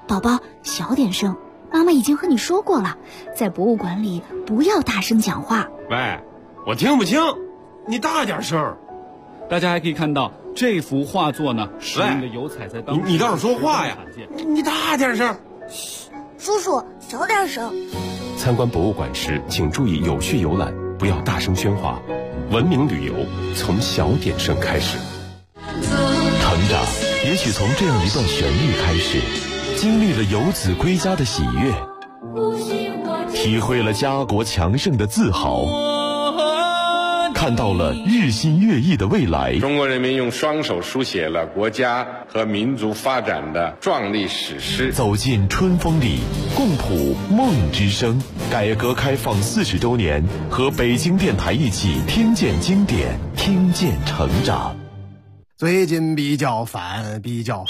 宝宝，小点声，妈妈已经和你说过了，在博物馆里不要大声讲话。 喂，我听不清，你大点声。 大家还可以看到这幅画作呢，使用的油彩在当时你倒是说话呀！你大点声。 嘘，叔叔小点声。 参观博物馆时，请注意有序游览，不要大声喧哗。文明旅游从小点声开始。成长也许从这样一段旋律开始，经历了游子归家的喜悦，体会了家国强盛的自豪，看到了日新月异的未来。 中国人民用双手书写了国家和民族发展的壮丽史诗。 走进春风里，共谱梦之声。改革开放40周年，和北京电台一起听见经典，听见成长。 最近比较烦，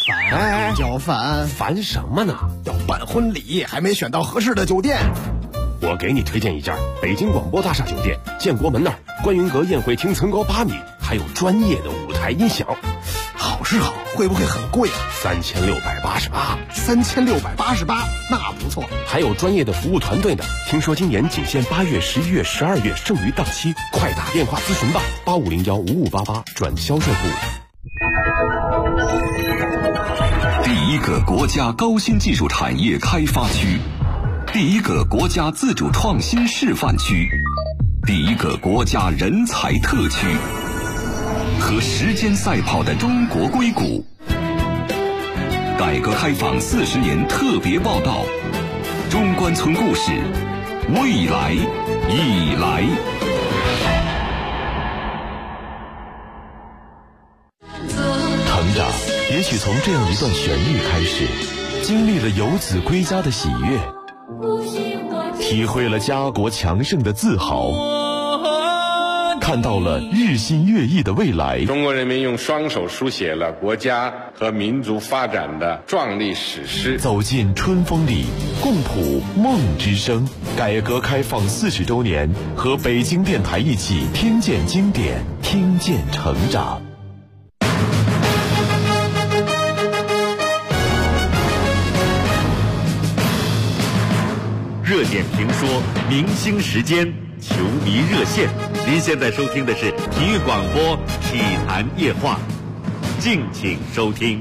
烦什么呢？ 要办婚礼，还没选到合适的酒店。 我给你推荐一家北京广播大厦酒店，建国门那儿，观云阁宴会厅层高8米，还有专业的舞台音响。 好是好，会不会很贵啊 ？3688。 3688，那不错。 还有专业的服务团队呢。听说今年仅限8月、11月、12月，剩余档期，快打电话咨询吧，85015588转销售部。 第一个国家高新技术产业开发区，第一个国家自主创新示范区，第一个国家人才特区，和时间赛跑的中国硅谷。改革开放40年特别报道，中关村故事，未来已来。 成长也许从这样一段旋律开始，经历了游子归家的喜悦，体会了家国强盛的自豪，看到了日新月异的未来。 中国人民用双手书写了国家和民族发展的壮丽史诗。 走进春风里，共谱梦之声。改革开放40周年，和北京电台一起听见经典，听见成长。 热点评说，明星时间，球迷热线。您现在收听的是体育广播体坛夜话，敬请收听。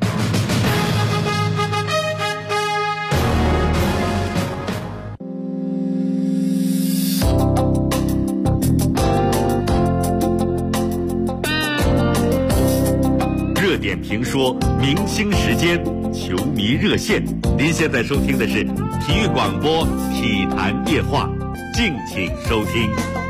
热点评说，明星时间，球迷热线。您现在收听的是体育广播体坛夜话，敬请收听。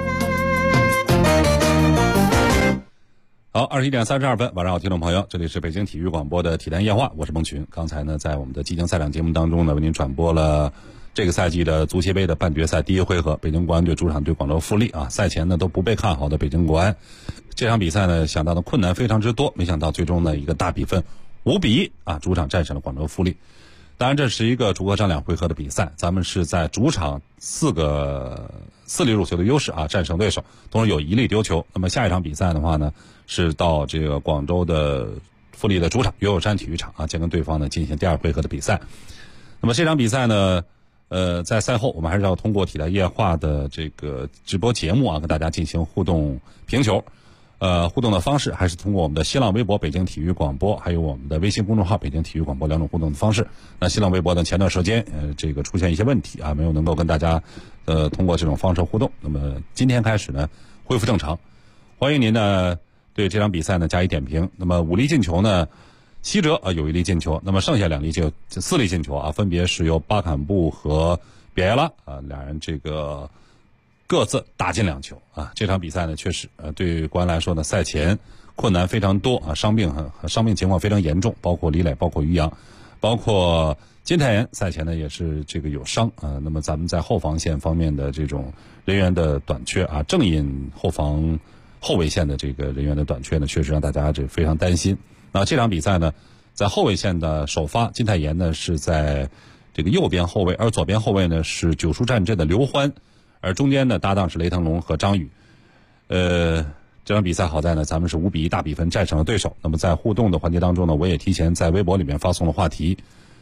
好，21点32分，晚上好，听众朋友，这里是北京体育广播的体坛夜话，我是孟群。刚才呢，在我们的激情赛场节目当中呢，为您转播了这个赛季的足协杯的半决赛第一回合，北京国安队主场对广州富力啊。赛前呢都不被看好的北京国安，这场比赛呢想到的困难非常之多，没想到最终呢一个大比分5-1啊，主场战胜了广州富力。当然这是一个逐客战2回合的比赛，咱们是在主场4粒入球的优势啊战胜对手，同时有1粒丢球。那么下一场比赛的话呢，是到这个广州的富力的主场岳友山体育场啊，将跟对方呢进行第2回合的比赛。那么这场比赛呢，在赛后我们还是要通过体坛夜话的这个直播节目啊，跟大家进行互动评球。互动的方式还是通过我们的新浪微博北京体育广播，还有我们的微信公众号北京体育广播2种互动的方式。那新浪微博呢，前段时间这个出现一些问题啊，没有能够跟大家通过这种方式互动。那么今天开始呢，恢复正常。欢迎您呢对这场比赛呢加以点评。那么5粒进球呢，西哲有1粒进球，那么剩下2粒4粒进球啊，分别是由巴坎布和比埃拉啊俩人这个各自打进2球啊。这场比赛呢，确实对国安来说呢，赛前困难非常多啊，伤病情况非常严重，包括李磊，包括于洋，包括金泰妍，赛前呢也是这个有伤啊。那么咱们在后防线方面的这种人员的短缺啊，正印后卫线的这个人员的短缺呢，确实让大家这非常担心。那这场比赛呢，在后卫线的首发金泰妍呢是在这个右边后卫，而左边后卫呢是九叔战阵的刘欢，而中间呢搭档是雷腾龙和张宇。这场比赛好在呢，咱们是5-1大比分战胜了对手。那么在互动的环节当中呢，我也提前在微博里面发送了话题，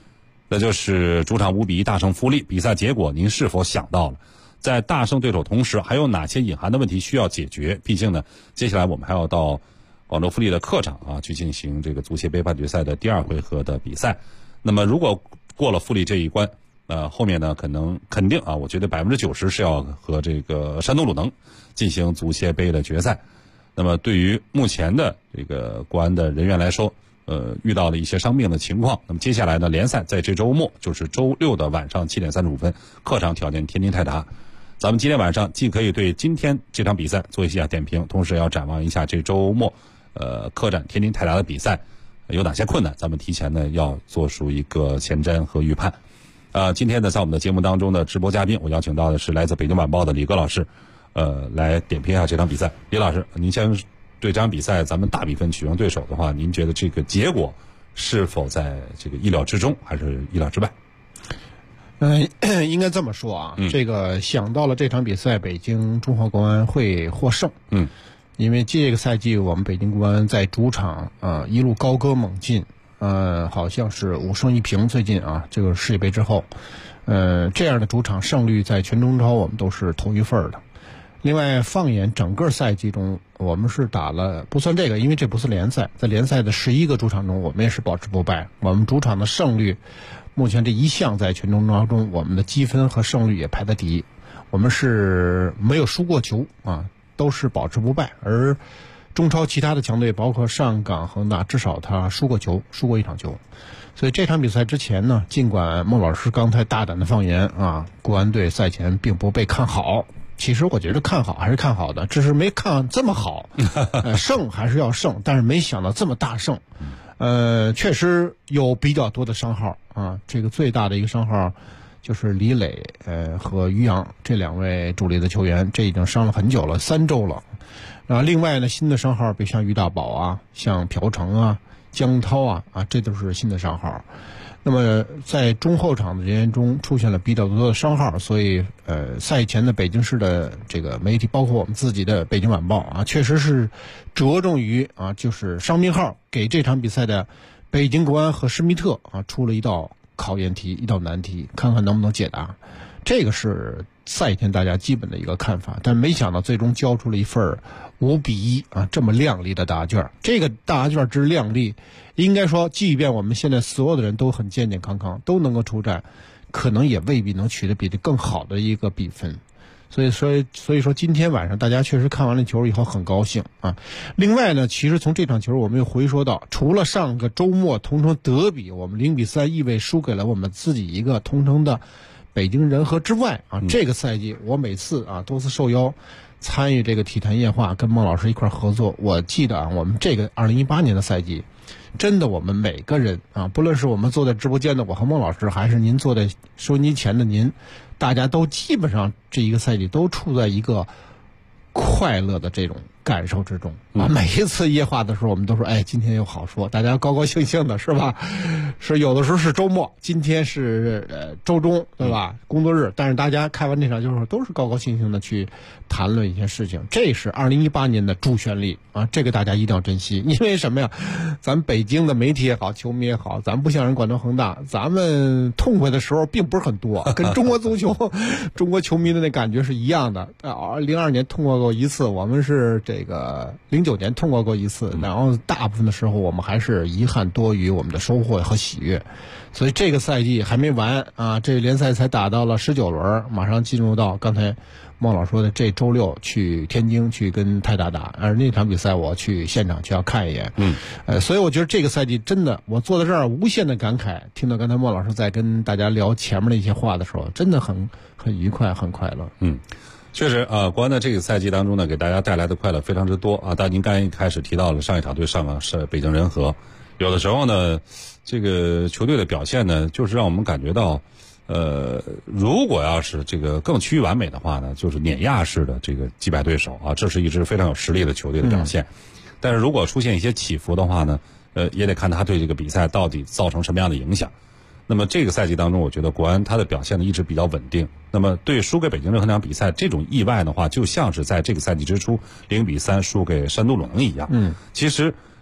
那就是主场5-1大胜富力，比赛结果您是否想到了？在大胜对手同时，还有哪些隐含的问题需要解决？毕竟呢，接下来我们还要到广州富力的客场啊，去进行这个足协杯半决赛的第2回合的比赛。那么如果过了富力这一关，后面呢肯定啊，我觉得90%是要和这个山东鲁能进行足协杯的决赛。那么对于目前的这个国安的人员来说，遇到了一些伤病的情况。那么接下来呢，联赛在这周末，就是周六的晚上7点35分，客场挑战天津泰达。咱们今天晚上既可以对今天这场比赛做一下点评，同时也要展望一下这周末，客战天津泰达的比赛有哪些困难，咱们提前呢要做出一个前瞻和预判。今天呢，在我们的节目当中的直播嘉宾，我邀请到的是来自北京晚报的李戈老师，来点评一下这场比赛。李老师，您先对这场比赛咱们大比分取胜对手的话，您觉得这个结果是否在这个意料之中，还是意料之外？ 应该这么说啊，这个想到了这场比赛，北京中赫国安会获胜。因为这个赛季我们北京国安在主场一路高歌猛进，好像是5胜1平，最近啊这个世界杯之后，这样的主场胜率在全中超我们都是头一份的。另外，放眼整个赛季中，我们是打了不算这个，因为这不是联赛，在联赛的11个主场中，我们也是保持不败。我们主场的胜率，目前这一项在全中超中，我们的积分和胜率也排在第一。我们是没有输过球啊，都是保持不败。而中超其他的强队，包括上港、恒大，至少他输过1场球。所以这场比赛之前呢，尽管孟老师刚才大胆的放言啊，国安队赛前并不被看好。其实我觉得看好还是看好的，只是没看这么好。胜还是要胜，但是没想到这么大胜。确实有比较多的伤号啊，这个最大的一个伤号就是李磊和于洋这2位主力的球员，这已经伤了很久了，3周了。另外呢，新的伤号比如像于大宝啊，像朴成啊、江涛啊，这都是新的伤号。那么在中后场的人员中出现了比较多的伤号，所以赛前的北京市的这个媒体，包括我们自己的北京晚报啊，确实是着重于就是伤病号给这场比赛的北京国安和施密特出了一道考验题，一道难题，看看能不能解答。这个是赛前大家基本的一个看法，但没想到最终交出了一份5-1这么亮丽的答卷。这个答卷之亮丽，应该说即便我们现在所有的人都很健健康康，都能够出战，可能也未必能取得比这更好的一个比分。所以说今天晚上大家确实看完了球以后很高兴啊。另外呢，其实从这场球我们又回说到，除了上个周末同城德比我们0-3意味输给了我们自己一个同城的北京人和之外这个赛季我每次多次受邀参与这个体坛夜话，跟孟老师一块合作。我记得我们这个2018年的赛季，真的我们每个人不论是我们坐在直播间的我和孟老师，还是您坐在收音机前的您，大家都基本上这一个赛季都处在一个快乐的这种感受之中每一次夜话的时候，我们都说今天又好说，大家高高兴兴的，是吧？是有的时候是周末，今天是周中，对吧？工作日，但是大家开完这场球都是高高兴兴的去谈论一些事情。这是2018年的主旋律这个大家一定要珍惜。因为什么呀？咱北京的媒体也好，球迷也好，咱不像人广州恒大，咱们痛快的时候并不是很多，跟中国足球、中国球迷的那感觉是一样的。02年痛快过一次，我们是这个09年痛快过一次，然后大部分的时候我们还是遗憾多于我们的收获和喜悦。所以这个赛季还没完这联赛才打到了19轮，马上进入到刚才孟老说的这周六去天津去跟泰达打，而那场比赛我去现场去要看一眼。所以我觉得这个赛季真的，我坐在这儿无限的感慨，听到刚才孟老师在跟大家聊前面的一些话的时候，真的很愉快，很快乐。 确实国安的这个赛季当中呢，给大家带来的快乐非常之多但您刚一开始提到了上一场对上港是北京人和，有的时候呢，这个球队的表现呢，就是让我们感觉到如果要是这个更趋于完美的话呢，就是碾压式的这个击败对手这是一支非常有实力的球队的表现。但是如果出现一些起伏的话呢，也得看他对这个比赛到底造成什么样的影响。那么这个赛季当中，我觉得国安他的表现呢一直比较稳定。那么对输给北京人和那场比赛这种意外的话，就像是在这个赛季之初0-3输给山东鲁能一样。其实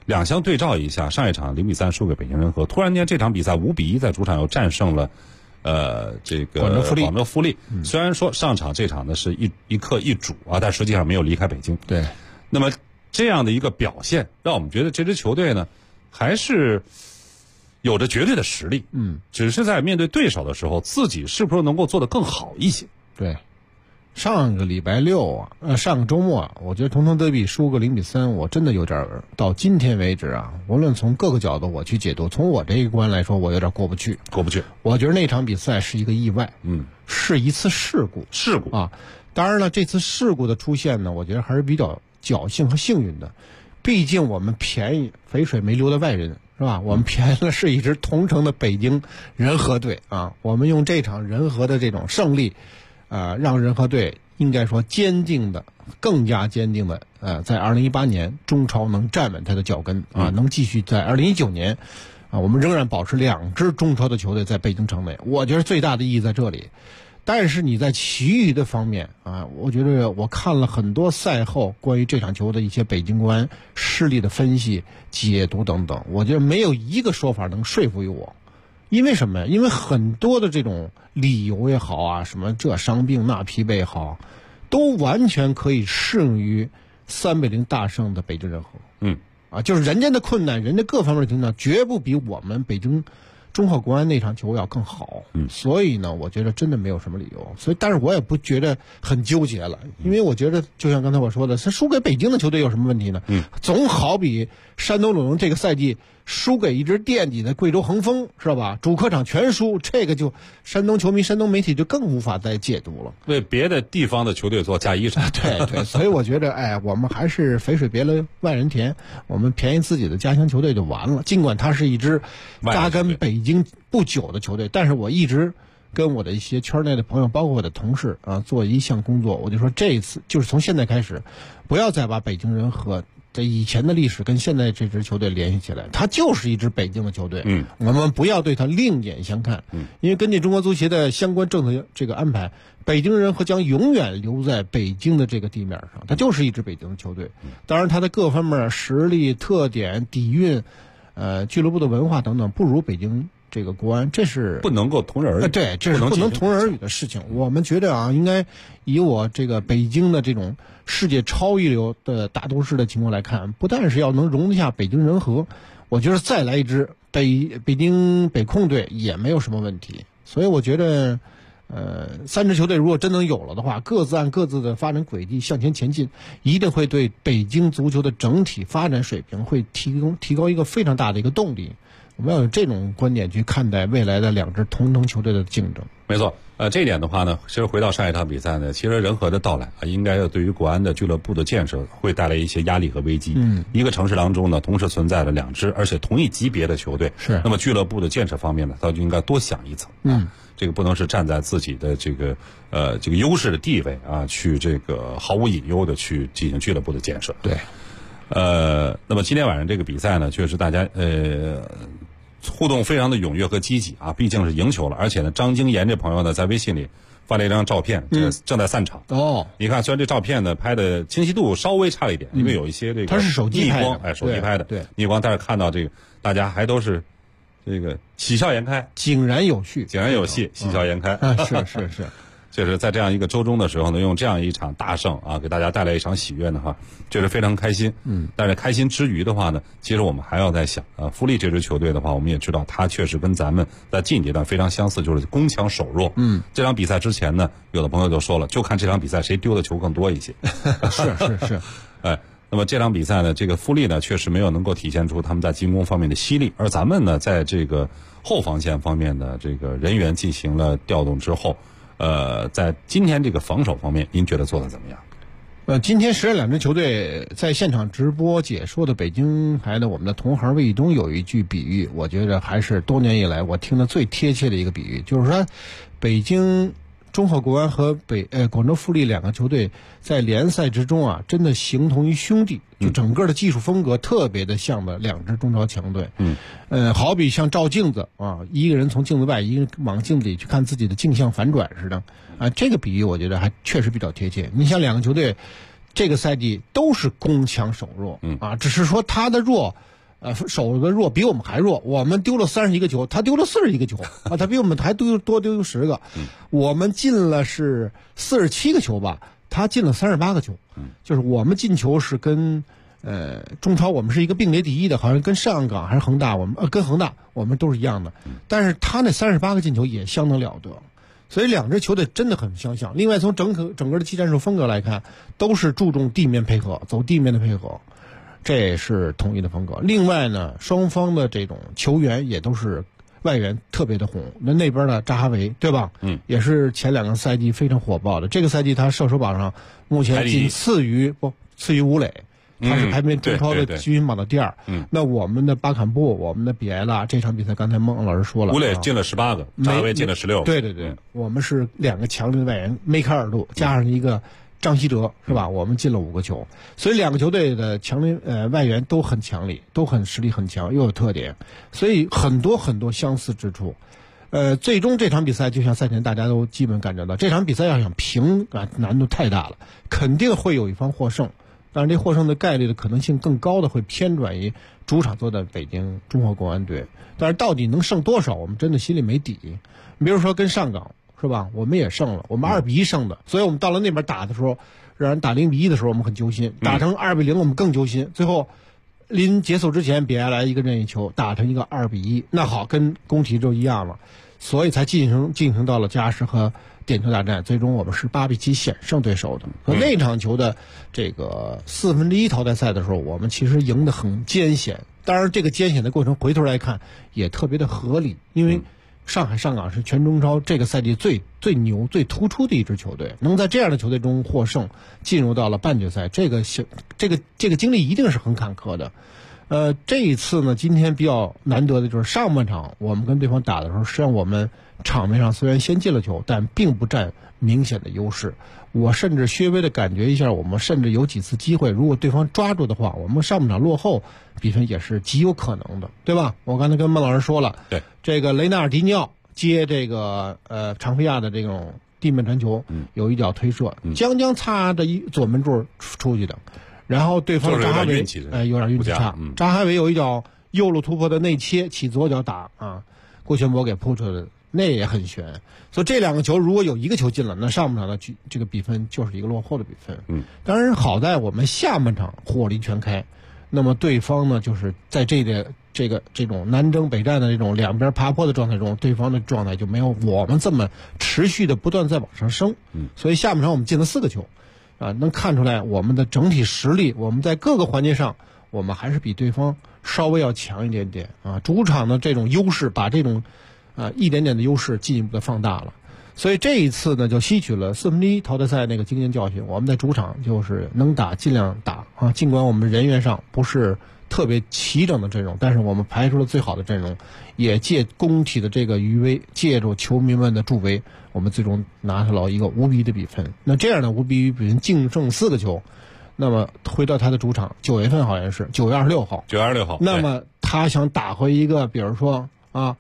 两相对照一下，上一场0-3输给北京人和，突然间这场比赛5-1在主场又战胜了这个广州富力。虽然说上场这场呢是一客一主啊，但实际上没有离开北京。 对， 那么这样的一个表现，让我们觉得这支球队呢还是有着绝对的实力。只是在面对对手的时候，自己是不是能够做得更好一些？ 对。上个礼拜六上个周末我觉得同城德比输个0-3，我真的有点到今天为止啊，无论从各个角度我去解读，从我这一关来说，我有点过不去。我觉得那场比赛是一个意外，是一次事故啊。当然了，这次事故的出现呢，我觉得还是比较侥幸和幸运的。毕竟我们便宜肥水没流的外人，是吧？我们便宜的是一支同城的北京人和队啊。我们用这场人和的这种胜利。让人和队应该说更加坚定的，在2018年中超能站稳他的脚跟啊，能继续在2019年，我们仍然保持2支中超的球队在北京城内，我觉得最大的意义在这里。但是你在其余的方面啊，我觉得我看了很多赛后关于这场球的一些北京国安失利的分析、解读等等，我觉得没有一个说法能说服于我。因为什么呀？因为很多的这种理由也好啊，什么这伤病那疲惫也好，都完全可以适用于3-0大胜的北京人和。就是人家的困难，人家各方面的情况绝不比我们北京中赫国安那场球要更好。所以呢，我觉得真的没有什么理由。但是我也不觉得很纠结了，因为我觉得就像刚才我说的，他输给北京的球队有什么问题呢？总好比山东鲁能这个赛季输给一支垫底的贵州恒丰，是吧？主客场全输，这个就山东球迷、山东媒体就更无法再解读了， 为别的地方的球队做嫁衣裳。 对，所以我觉得，我们还是肥水别了外人田，我们便宜自己的家乡球队就完了。尽管它是一支扎根北京不久的球队，但是我一直跟我的一些圈内的朋友，包括我的同事啊，做一项工作，我就说这一次就是从现在开始，不要再把北京人和这以前的历史跟现在这支球队联系起来，它就是一支北京的球队。我们不要对它另眼相看。因为根据中国足协的相关政策这个安排，北京人和将永远留在北京的这个地面上，它就是一支北京的球队。当然，它的各方面实力、特点、底蕴、俱乐部的文化等等，不如北京这个国安，这是不能够同日而语。 对，这是不能同日而语的事情。我们觉得啊，应该以我这个北京的这种世界超一流的大都市的情况来看，不但是要能容得下北京人和，我觉得再来一支北京北控队也没有什么问题。所以我觉得3支球队如果真能有了的话，各自按各自的发展轨迹向前进，一定会对北京足球的整体发展水平会提高一个非常大的一个动力。我们要有这种观点去看待未来的2支同城球队的竞争。 没错，这一点的话呢，其实回到上一场比赛呢，其实人和的到来啊，应该对于国安的俱乐部的建设会带来一些压力和危机。一个城市当中呢，同时存在了2支而且同一级别的球队， 是那么俱乐部的建设方面呢，他就应该多想一层。这个不能是站在自己的这个优势的地位啊，去这个毫无隐忧的去进行俱乐部的建设。 对， 那么今天晚上这个比赛呢，确实大家互动非常的踊跃和积极啊，毕竟是赢球了，而且呢，张京岩这朋友呢在微信里发了一张照片，正在散场。你看，虽然这照片呢拍的清晰度稍微差了一点，因为有一些这个它是手机拍的， 手机拍的， 对逆光，但是看到这个大家还都是这个喜笑颜开， 井然有序， 喜笑颜开。 是。 就是在这样一个周中的时候呢，用这样一场大胜啊，给大家带来一场喜悦呢，确实非常开心。但是开心之余的话呢，其实我们还要在想啊，富力这支球队的话，我们也知道他确实跟咱们在近阶段非常相似，就是攻强守弱。这场比赛之前呢，有的朋友就说了，就看这场比赛谁丢的球更多一些。 是。 那么这场比赛呢，这个富力呢确实没有能够体现出他们在进攻方面的犀利，而咱们呢在这个后防线方面的这个人员进行了调动之后。在今天这个防守方面，您觉得做得怎么样？ 今天实际2支球队在现场直播解说的北京台的我们的同行魏义东有一句比喻，我觉得还是多年以来我听得最贴切的一个比喻，就是说北京中赫国安和广州富力2个球队在联赛之中啊，真的形同于兄弟，就整个的技术风格特别的像的2支中超强队。好比像照镜子啊，一个人从镜子外，一个人往镜子里去看自己的镜像反转似的啊，这个比喻我觉得还确实比较贴切。你想2个球队这个赛季都是攻强守弱啊，只是说他的弱守的弱，比我们还弱。我们丢了31个球，他丢了41个球啊，他比我们还多丢10个。我们进了是47个球吧，他进了38个球。就是我们进球是跟中超我们是一个并列第一的，好像跟上港还是恒大，我们跟恒大我们都是一样的。但是他那38个进球也相当了得。所以两支球队真的很相像。另外从整个的技战术风格来看，都是注重地面配合，走地面的配合，这也是统一的风格。另外呢，双方的这种球员也都是外援特别的红。那边的扎哈维，对吧？也是前2个赛季非常火爆的。这个赛季他射手榜上目前仅次于吴磊。他是排名中超的积分榜的第2。那我们的巴坎布，我们的比埃拉，这场比赛刚才孟老师说了， 吴磊进了18个，扎哈维进了16个。 对，我们是2个强力的外援，梅开二度，加上一个张稀哲，是吧？我们进了5个球，所以2个球队的强力外援都很强力，都很实力很强，又有特点，所以很多相似之处。最终这场比赛就像赛前大家都基本感觉到，这场比赛要想平难度太大了，肯定会有一方获胜。当然，这获胜的概率的可能性更高的会偏转于主场做的北京中赫国安队。但是到底能胜多少，我们真的心里没底。你比如说跟上港是吧，我们也胜了，我们2-1胜的，所以我们到了那边打的时候，让人打0-1的时候，我们很揪心；打成2-0，我们更揪心。最后临结束之前，比埃来一个任意球打成一个2-1，那好，跟工体就一样了，所以才进行到了加时和点球大战，最终我们是8-7险胜对手的。和那场球的这个1/4淘汰赛的时候，我们其实赢得很艰险。当然，这个艰险的过程回头来看也特别的合理，因为上海上港是全中超这个赛季最牛、最突出的一支球队，能在这样的球队中获胜，进入到了半决赛，这个经历一定是很坎坷的。这一次呢，今天比较难得的就是上半场我们跟对方打的时候，实际上我们场面上虽然先进了球，但并不占明显的优势。我甚至稍微的感觉一下，我们甚至有几次机会，如果对方抓住的话，我们上半场落后，比分也是极有可能的，对吧？我刚才跟孟老师说了， 对这个雷纳尔迪尼奥接这个常菲亚的这种地面传球，有一脚推射，将擦着左门柱出去的。然后对方扎哈维有点运气差，扎哈维有一脚右路突破的内切，起左脚打啊，郭全博给扑出来的，那也很悬。所以这2个球如果有一个球进了，那上半场的这个比分就是一个落后的比分。当然好在我们下半场火力全开，那么对方呢就是在这种南征北战的这种两边爬坡的状态中，对方的状态就没有我们这么持续的不断在往上升。所以下半场我们进了4个球。能看出来我们的整体实力，我们在各个环节上，我们还是比对方稍微要强一点点啊。主场的这种优势，把这种一点点的优势进一步的放大了。所以这一次呢，就吸取了1/4淘汰赛那个经验教训，我们在主场就是能打尽量打啊。尽管我们人员上不是特别齐整的阵容，但是我们排出了最好的阵容，也借工体的这个余威，借助球迷们的助威，我们最终拿下了一个5-1的比分。那这样的5-1比分净胜4个球，那么回到他的主场，9月份好像是9月26号 ，9月26号， 那么他想打回一个，比如说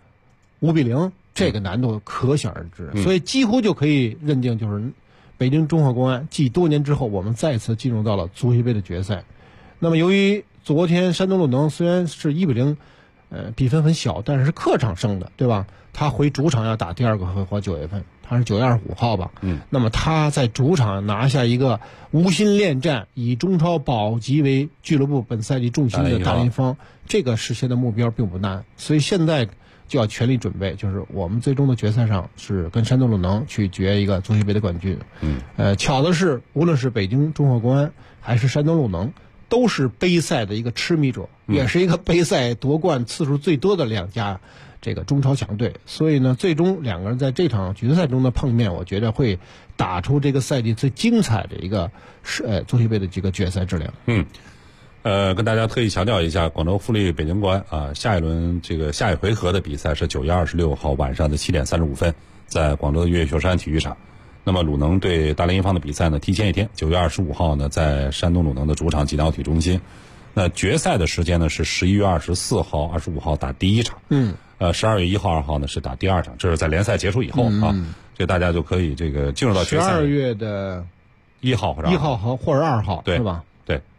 5-0，这个难度可想而知。所以几乎就可以认定，就是北京中赫国安继多年之后，我们再次进入到了足协杯的决赛。那么由于昨天山东鲁能虽然是1-0，比分很小，但是客场胜的，对吧？他回主场要打第2个回合，9月份，他是9月25号吧？那么他在主场拿下一个无心恋战，以中超保级为俱乐部本赛季重心的大连一方，这个实现的目标并不难，所以现在就要全力准备，就是我们最终的决赛上是跟山东鲁能去决一个足协杯的冠军。巧的是，无论是北京中赫国安还是山东鲁能，都是杯赛的一个痴迷者，也是一个杯赛夺冠次数最多的2家这个中超强队。所以呢，最终2个人在这场决赛中的碰面，我觉得会打出这个赛季最精彩的一个足协杯的这个决赛质量。 跟大家特意强调一下，广州富力北京国安啊，下一回合的比赛是9月26号晚上的7点35分，在广州的越秀山体育场。那么鲁能对大连一方的比赛呢，提前一天，9月25号呢，在山东鲁能的主场济南奥体中心。那决赛的时间呢是11月24号、25号打第1场，12月1号、2号呢是打第2场，这是在联赛结束以后啊，这大家就可以这个进入到决赛。 12月的 1号或者 2号，对吧？ 对，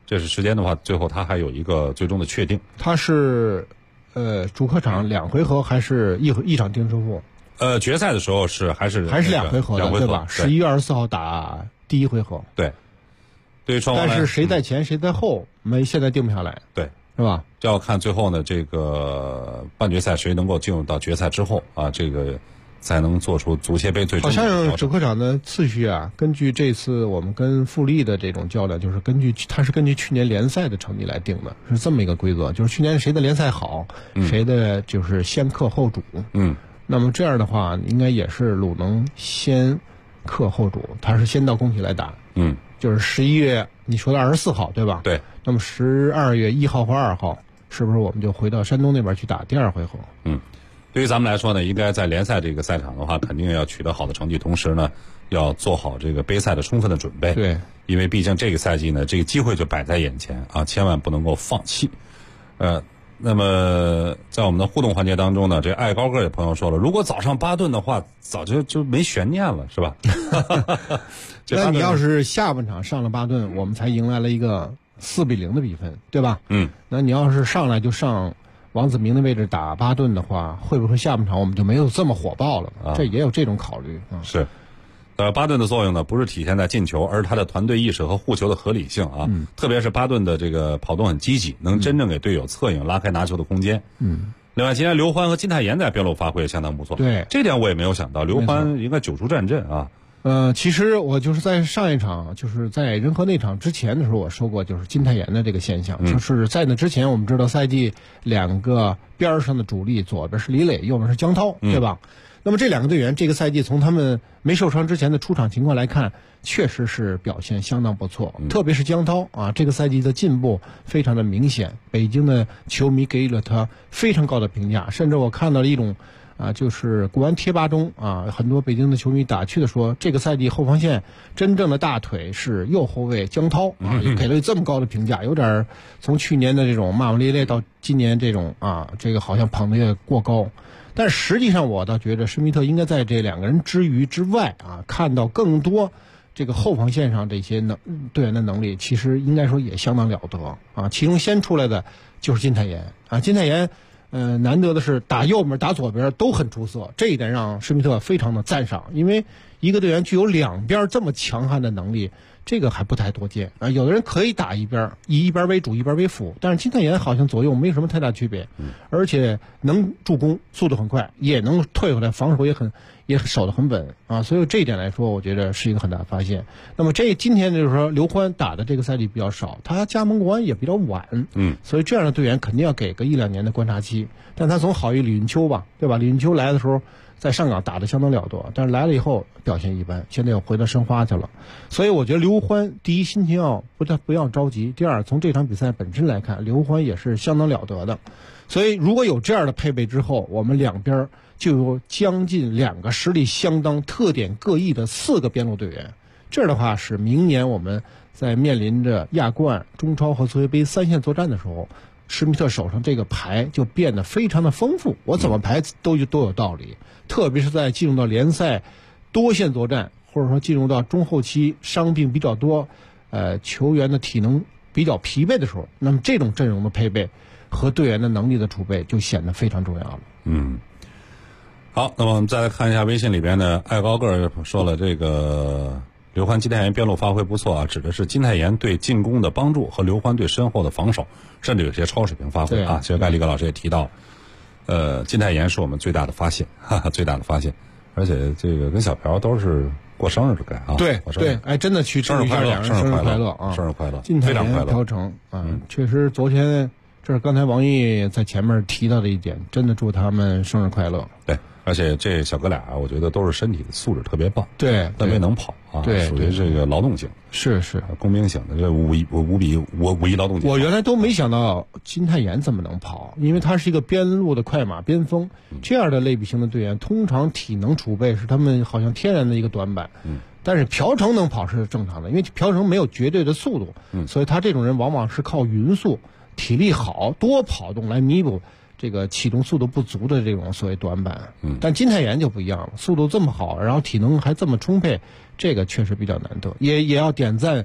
这是时间的话，最后他还有一个最终的确定。 他是主客场2回合还是一场定胜负？ 决赛的时候还是 2回合的，对吧？11月24号打第1回合。 对，对于双方， 但是谁在前谁在后，现在定不下来。 对， 是吧？ 就要看最后呢，这个半决赛谁能够进入到决赛之后啊，这个才能做出足协杯最终的调整。 好像主客场的次序啊，根据这次我们跟富力的这种较量，就是根据去年联赛的成绩来定的，是这么一个规则，就是去年谁的联赛好，谁的就是先客后主。那么这样的话，应该也是鲁能先客后主，他是先到工体来打。就是11月你说的24号对吧？ 对。 那么12月1号和2号，是不是我们就回到山东那边去打第2回合？ 对于咱们来说呢，应该在联赛这个赛场的话，肯定要取得好的成绩，同时呢，要做好这个杯赛的充分的准备。 对， 因为毕竟这个赛季呢，这个机会就摆在眼前啊，千万不能够放弃。那么在我们的互动环节当中呢，这爱高个的朋友说了，如果早上巴顿的话，早就没悬念了，是吧？ 那你要是下半场上了巴顿，我们才迎来了一个4-0的比分，对吧？那你要是上来就上王子明的位置打巴顿的话，会不会下半场我们就没有这么火爆了？这也有这种考虑啊。 是，巴顿的作用呢，不是体现在进球，而是他的团队意识和护球的合理性啊。特别是巴顿的这个跑动很积极，能真正给队友策应，拉开拿球的空间。另外，今天刘欢和金泰妍在边路发挥也相当不错。 对， 这点我也没有想到，刘欢应该9出战阵啊。 其实我就是在上一场，就是在仁和那场之前的时候，我说过，就是金泰妍的这个现象，就是在那之前，我们知道赛季2个边上的主力，左边是李磊，右边是江涛，对吧？那么这2个队员这个赛季从他们没受伤之前的出场情况来看，确实是表现相当不错，特别是江涛啊，这个赛季的进步非常的明显，北京的球迷给予了他非常高的评价，甚至我看到了一种就是国安贴吧中很多北京的球迷打趣的说，这个赛季后防线真正的大腿是右后卫江涛也给了这么高的评价，有点从去年的这种骂骂咧咧到今年这种这个好像捧得也过高。但实际上我倒觉得施密特应该在这2个人之外看到更多这个后防线上这些队员的能力，其实应该说也相当了得其中先出来的就是金泰妍金泰妍难得的是打右边打左边都很出色，这一点让施密特非常的赞赏，因为一个队员具有2边这么强悍的能力，这个还不太多见有的人可以打一边，以一边为主一边为辅，但是金泰妍好像左右没什么太大区别，而且能助攻，速度很快，也能退回来，防守也守得很稳所以这一点来说，我觉得是一个很大的发现。那么今天就是说刘欢打的这个赛季比较少，他加盟国安也比较晚，所以这样的队员肯定要给个1-2年的观察期，但他总好于李云秋吧，对吧？李云秋来的时候在上港打得相当了得，但是来了以后表现一般，现在又回到申花去了。所以我觉得刘欢第一心情不要着急，第二从这场比赛本身来看，刘欢也是相当了得的。所以如果有这样的配备之后，我们2边就有将近2个实力相当、特点各异的4个边路队员。这样的话，使明年我们在面临着亚冠、中超和足协杯3线作战的时候，施密特手上这个牌就变得非常的丰富，我怎么排都有道理。特别是在进入到联赛多线作战，或者说进入到中后期伤病比较多，球员的体能比较疲惫的时候，那么这种阵容的配备和队员的能力的储备就显得非常重要了。 好，那么我们再来看一下微信里边的爱高个说了，这个刘欢金泰妍边路发挥不错指的是金泰妍对进攻的帮助和刘欢对身后的防守，甚至有些超水平发挥其实盖里格老师也提到金泰妍是我们最大的发现，最大的发现，而且这个跟小朴都是过生日的该对，真的去祝一下2人生日快乐生日快乐， 金泰妍、朴成确实昨天这是刚才王毅在前面提到的一点，真的祝他们生日快乐。 对，而且这小哥俩我觉得都是身体的素质特别棒， 对， 特别能跑对， 属于这个劳动型， 是工兵型的，这五一劳动型。 我原来都没想到金泰妍这么能跑，因为他是一个边路的快马边锋，这样的类比型的队员，通常体能储备是他们好像天然的一个短板。但是朴成能跑是正常的，因为朴成没有绝对的速度，所以他这种人往往是靠匀速、体力好、多跑动来弥补这个启动速度不足的这种所谓短板。但金泰妍就不一样了，速度这么好，然后体能还这么充沛，这个确实比较难得。也要点赞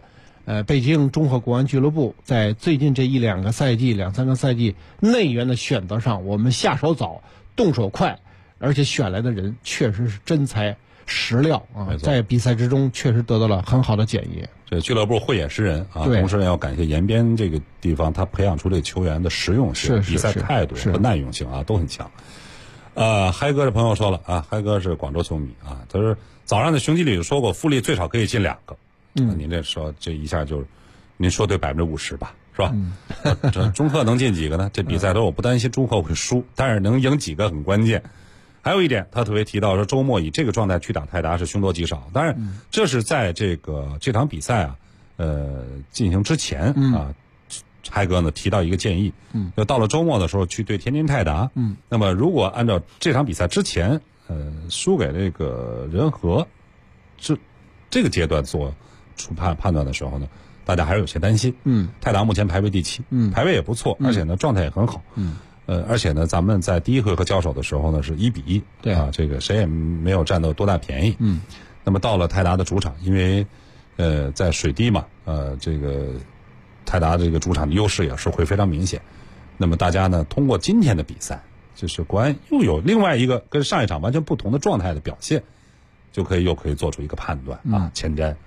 北京综合国安俱乐部在最近这2个赛季、2、3个赛季内援的选择上，我们下手早，动手快，而且选来的人确实是真材实料啊，在比赛之中确实得到了很好的检验。 这俱乐部慧眼识人啊，同时要感谢延边这个地方，他培养出这球员的实用性、比赛态度和耐用性啊，都很强。嗨哥这朋友说了啊，嗨哥是广州球迷啊，他说早上的雄经理说过，富力最少可以进2个。您这说这一下就是，您说对50%吧，是吧？这中赫能进几个呢？这比赛都我不担心中赫会输，但是能赢几个很关键。还有一点，他特别提到说，周末以这个状态去打泰达是凶多吉少。当然，这是在这场比赛啊，进行之前啊，嗨哥呢提到一个建议，就到了周末的时候去对天津泰达，那么如果按照这场比赛之前，输给这个人和，这个阶段做出判断的时候呢，大家还是有些担心。泰达目前排位第7，排位也不错，而且呢状态也很好。而且呢，咱们在第1回合交手的时候呢是1比1，对啊，这个谁也没有占到多大便宜。那么到了泰达的主场，因为在水滴嘛，这个泰达这个主场的优势也是会非常明显。那么大家呢，通过今天的比赛，就是国安又有另外一个跟上一场完全不同的状态的表现，又可以做出一个判断啊，前瞻。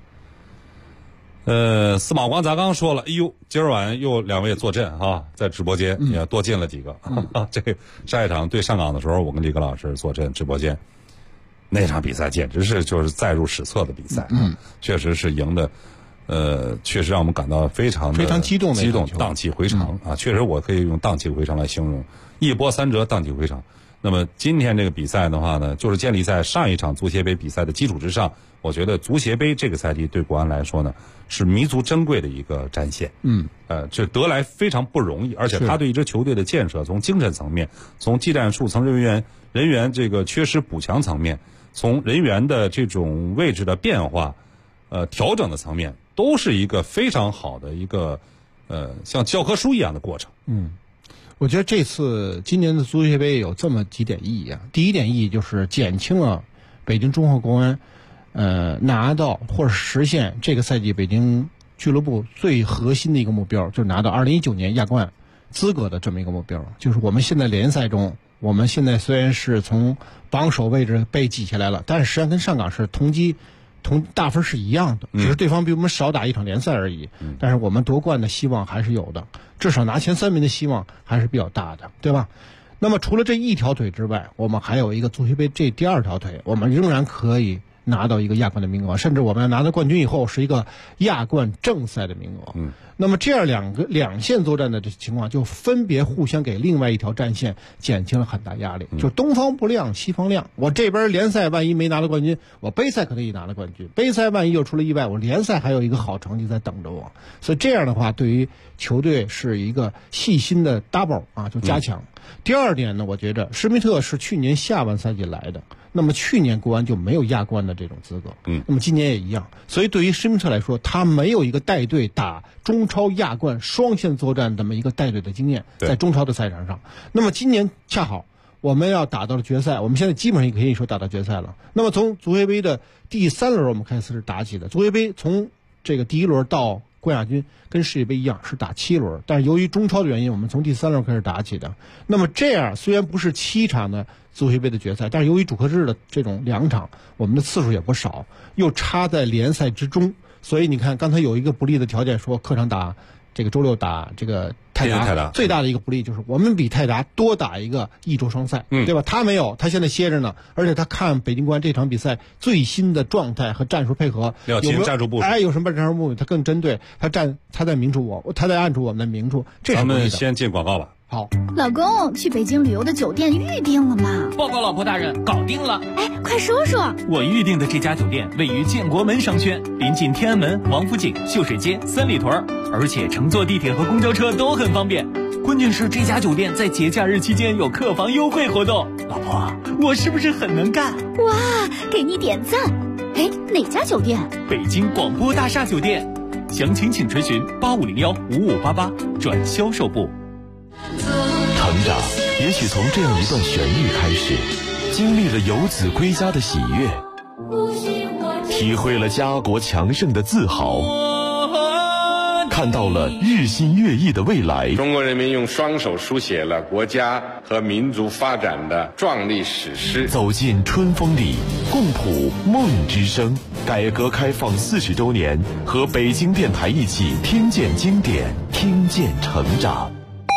司马光咱刚说了，哎呦，今儿晚又2位坐镇啊，在直播间也多进了几个。这个上一场对上港的时候，我跟李哥老师坐镇直播间，那场比赛简直是就是载入史册的比赛，确实是赢的，确实让我们感到非常激动，荡气回肠啊！确实，我可以用荡气回肠来形容，一波3折，荡气回肠。那么今天这个比赛的话呢，就是建立在上一场足协杯比赛的基础之上。我觉得足协杯这个赛季对国安来说呢，是弥足珍贵的一个展现。这得来非常不容易，而且他对一支球队的建设，从精神层面，从技战术、从人员这个缺失补强层面，从人员的这种位置的变化，调整的层面，都是一个非常好的一个像教科书一样的过程。 我觉得今年的足协杯有这么几点意义啊。第一点意义就是减轻了北京综合国安拿到或者实现这个赛季北京俱乐部最核心的一个目标，就是拿到2019年亚冠资格的这么一个目标。就是我们现在联赛中，我们现在虽然是从榜首位置被挤下来了，但是实际上跟上港是同大分是一样的，只是对方比我们少打1场联赛而已。但是我们夺冠的希望还是有的，至少拿前3名的希望还是比较大的，对吧？那么除了这一条腿之外，我们还有一个足协杯这第2条腿，我们仍然可以拿到一个亚冠的名额，甚至我们要拿到冠军以后是一个亚冠正赛的名额。那么这样两线作战的这情况，就分别互相给另外一条战线减轻了很大压力。就东方不亮西方亮，我这边联赛万一没拿到冠军，我杯赛可能也拿了冠军，杯赛万一又出了意外，我联赛还有一个好成绩在等着我。所以这样的话，对于球队是一个细心的 double 啊，就加强。第2点呢，我觉着施密特是去年下半赛季来的，那么去年国安就没有亚冠的这种资格，那么今年也一样。所以对于施密特来说，他没有一个带队打中超亚冠双线作战这么一个带队的经验，在中超的赛场上。那么今年恰好我们要打到了决赛，我们现在基本上可以说打到决赛了。那么从足协杯的第3轮我们开始是打起的，足协杯从这个第1轮到冠亚军跟世界杯一样是打7轮，但是由于中超的原因，我们从第3轮开始打起的。那么这样虽然不是7场的足协杯的决赛，但是由于主客制的这种2场，我们的次数也不少，又插在联赛之中，所以你看刚才有一个不利的条件，说客场打这个周6打这个泰达，最大的一个不利就是我们比泰达多打一个1周双赛，对吧？他没有，他现在歇着呢，而且他看北京国安这场比赛最新的状态和战术配合， 要进行战术部署， 有什么战术部署，他更针对他在明处他在暗处，我们在明处，这是咱们先进广告吧。 好， 老公，去北京旅游的酒店预定了吗？ 报告老婆大人，搞定了。 哎，快说说。 我预定的这家酒店位于建国门商圈，临近天安门、王府井、秀水街、三里屯，而且乘坐地铁和公交车都很方便。关键是这家酒店在节假日期间有客房优惠活动。老婆，我是不是很能干？ 哇，给你点赞。哎，哪家酒店？ 北京广播大厦酒店。详情请垂询8501-5588转销售部。 成长也许从这样一段旋律开始，经历了游子归家的喜悦，体会了家国强盛的自豪。 看到了日新月异的未来。 中国人民用双手书写了国家和民族发展的壮丽史诗。 走进春风里，共谱梦之声。改革开放40周年，和北京电台一起听见经典，听见成长。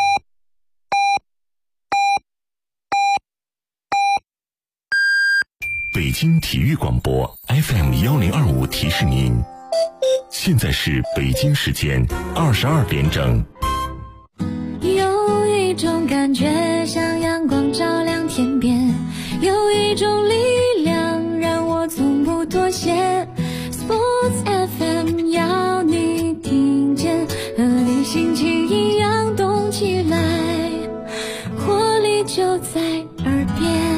北京体育广播 FM1025提示您，现在是北京时间22点整。 有一种感觉像阳光照亮天边，有一种力量让我从不妥协。 Sports FM 要你听见，和你心情一样动起来，活力就在耳边。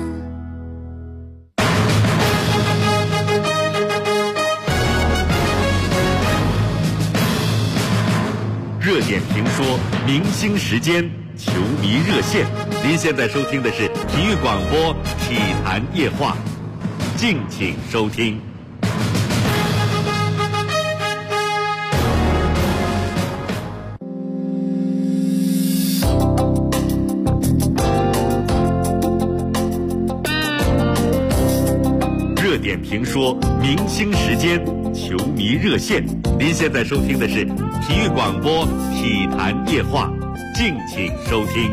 热点评说，明星时间，球迷热线。您现在收听的是体育广播体坛夜话，敬请收听。热点评说，明星时间，球迷热线。您现在收听的是体育广播体坛夜话，敬请收听。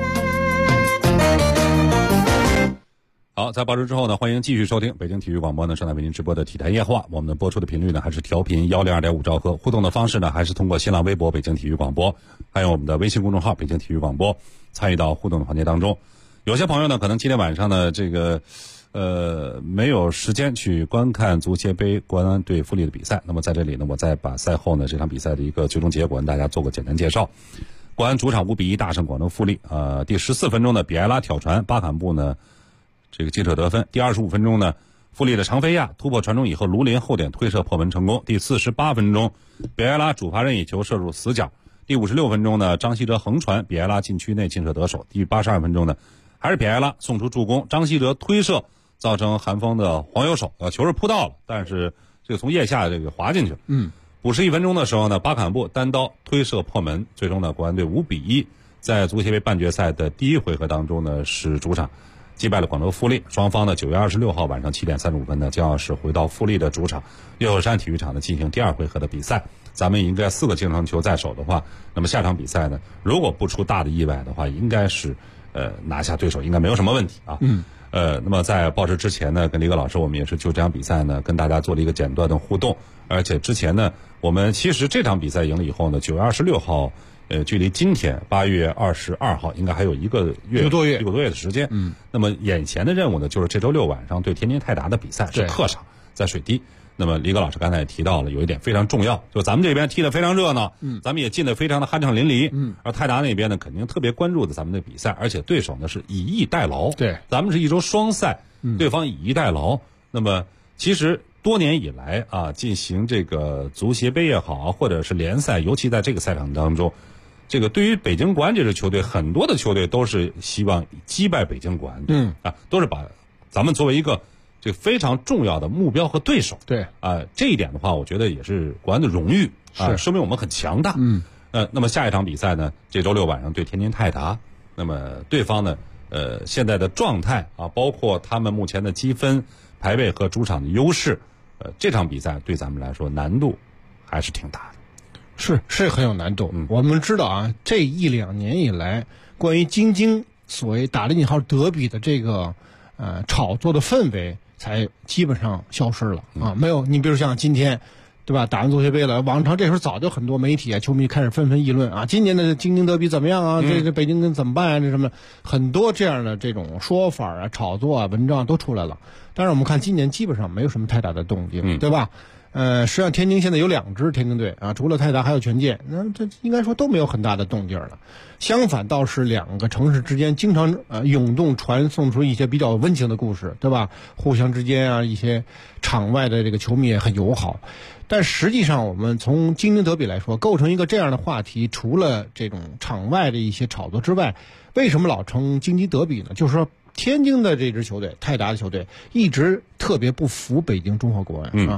好，在报时之后呢，欢迎继续收听北京体育广播呢正在为您直播的体坛夜话。我们的播出的频率呢还是调频102.5兆赫，互动的方式呢还是通过新浪微博北京体育广播，还有我们的微信公众号北京体育广播，参与到互动的环节当中。有些朋友呢可能今天晚上呢这个没有时间去观看足协杯国安对富力的比赛，那么在这里呢，我再把赛后呢这场比赛的一个最终结果跟大家做个简单介绍。国安主场5比1大胜广州富力，第14分钟呢，比埃拉挑传，巴坎布呢这个劲射得分。第25分钟呢，富力的常飞亚突破传中以后，卢林后点推射破门成功。第48分钟，比埃拉主罚任意球射入死角。第56分钟呢，张稀哲横传，比埃拉禁区内劲射得手。第82分钟呢，还是比埃拉送出助攻，张稀哲推射造成韩锋的黄油手，球是扑到了，但是这个从腋下这个滑进去了。51分钟的时候呢，巴坎布单刀推射破门，最终呢，国安队5比1在足协杯半决赛的第一回合当中呢，是主场击败了广州富力。双方呢9月26号晚上7点35分呢，将要是回到富力的主场岳火山体育场呢进行第二回合的比赛。咱们应该4个净胜球在手的话，那么下场比赛呢，如果不出大的意外的话，应该是拿下对手，应该没有什么问题啊。那么在报时之前呢，跟李戈老师我们也是就这场比赛呢跟大家做了一个简短的互动，而且之前呢，我们其实这场比赛赢了以后呢，9月26号，距离今天8月22号应该还有一个多月的时间。那么眼前的任务呢，就是这周六晚上对天津泰达的比赛是客场，在水滴。那么李戈老师刚才也提到了，有一点非常重要，就咱们这边踢得非常热闹，咱们也进得非常的酣畅淋漓，而泰达那边呢，肯定特别关注的咱们的比赛，而且对手呢是以逸待劳， 对， 咱们是一周双赛，对方以逸待劳。那么其实多年以来啊，进行这个足协杯也好，或者是联赛，尤其在这个赛场当中，这个对于北京国安这支球队，很多的球队都是希望击败北京国安队，都是把咱们作为一个这个非常重要的目标和对手。 对这一点的话，我觉得也是国安的荣誉啊，说明我们很强大。那么下一场比赛呢，这周六晚上对天津泰达，那么对方呢，现在的状态啊，包括他们目前的积分排位和主场的优势，这场比赛对咱们来说难度还是挺大的。 是很有难度。我们知道啊，这1-2年以来，关于京津所谓打了引号德比的这个炒作的氛围才基本上消失了啊，没有。你比如像今天，对吧？打完足协杯了，往常这时候早就很多媒体啊、球迷开始纷纷议论啊，今年的京津德比怎么样啊？这北京怎么办啊？这什么很多这样的这种说法啊、炒作啊、文章都出来了。但是我们看今年基本上没有什么太大的动静，对吧？实际上天津现在有2支天津队啊，除了泰达还有权健，那这应该说都没有很大的动静了。相反倒是2个城市之间经常涌动传送出一些比较温情的故事，对吧？互相之间啊，一些场外的这个球迷也很友好。但实际上我们从京津德比来说，构成一个这样的话题，除了这种场外的一些炒作之外，为什么老称京津德比呢？就是说天津的这支球队泰达的球队一直特别不服北京中赫国安啊。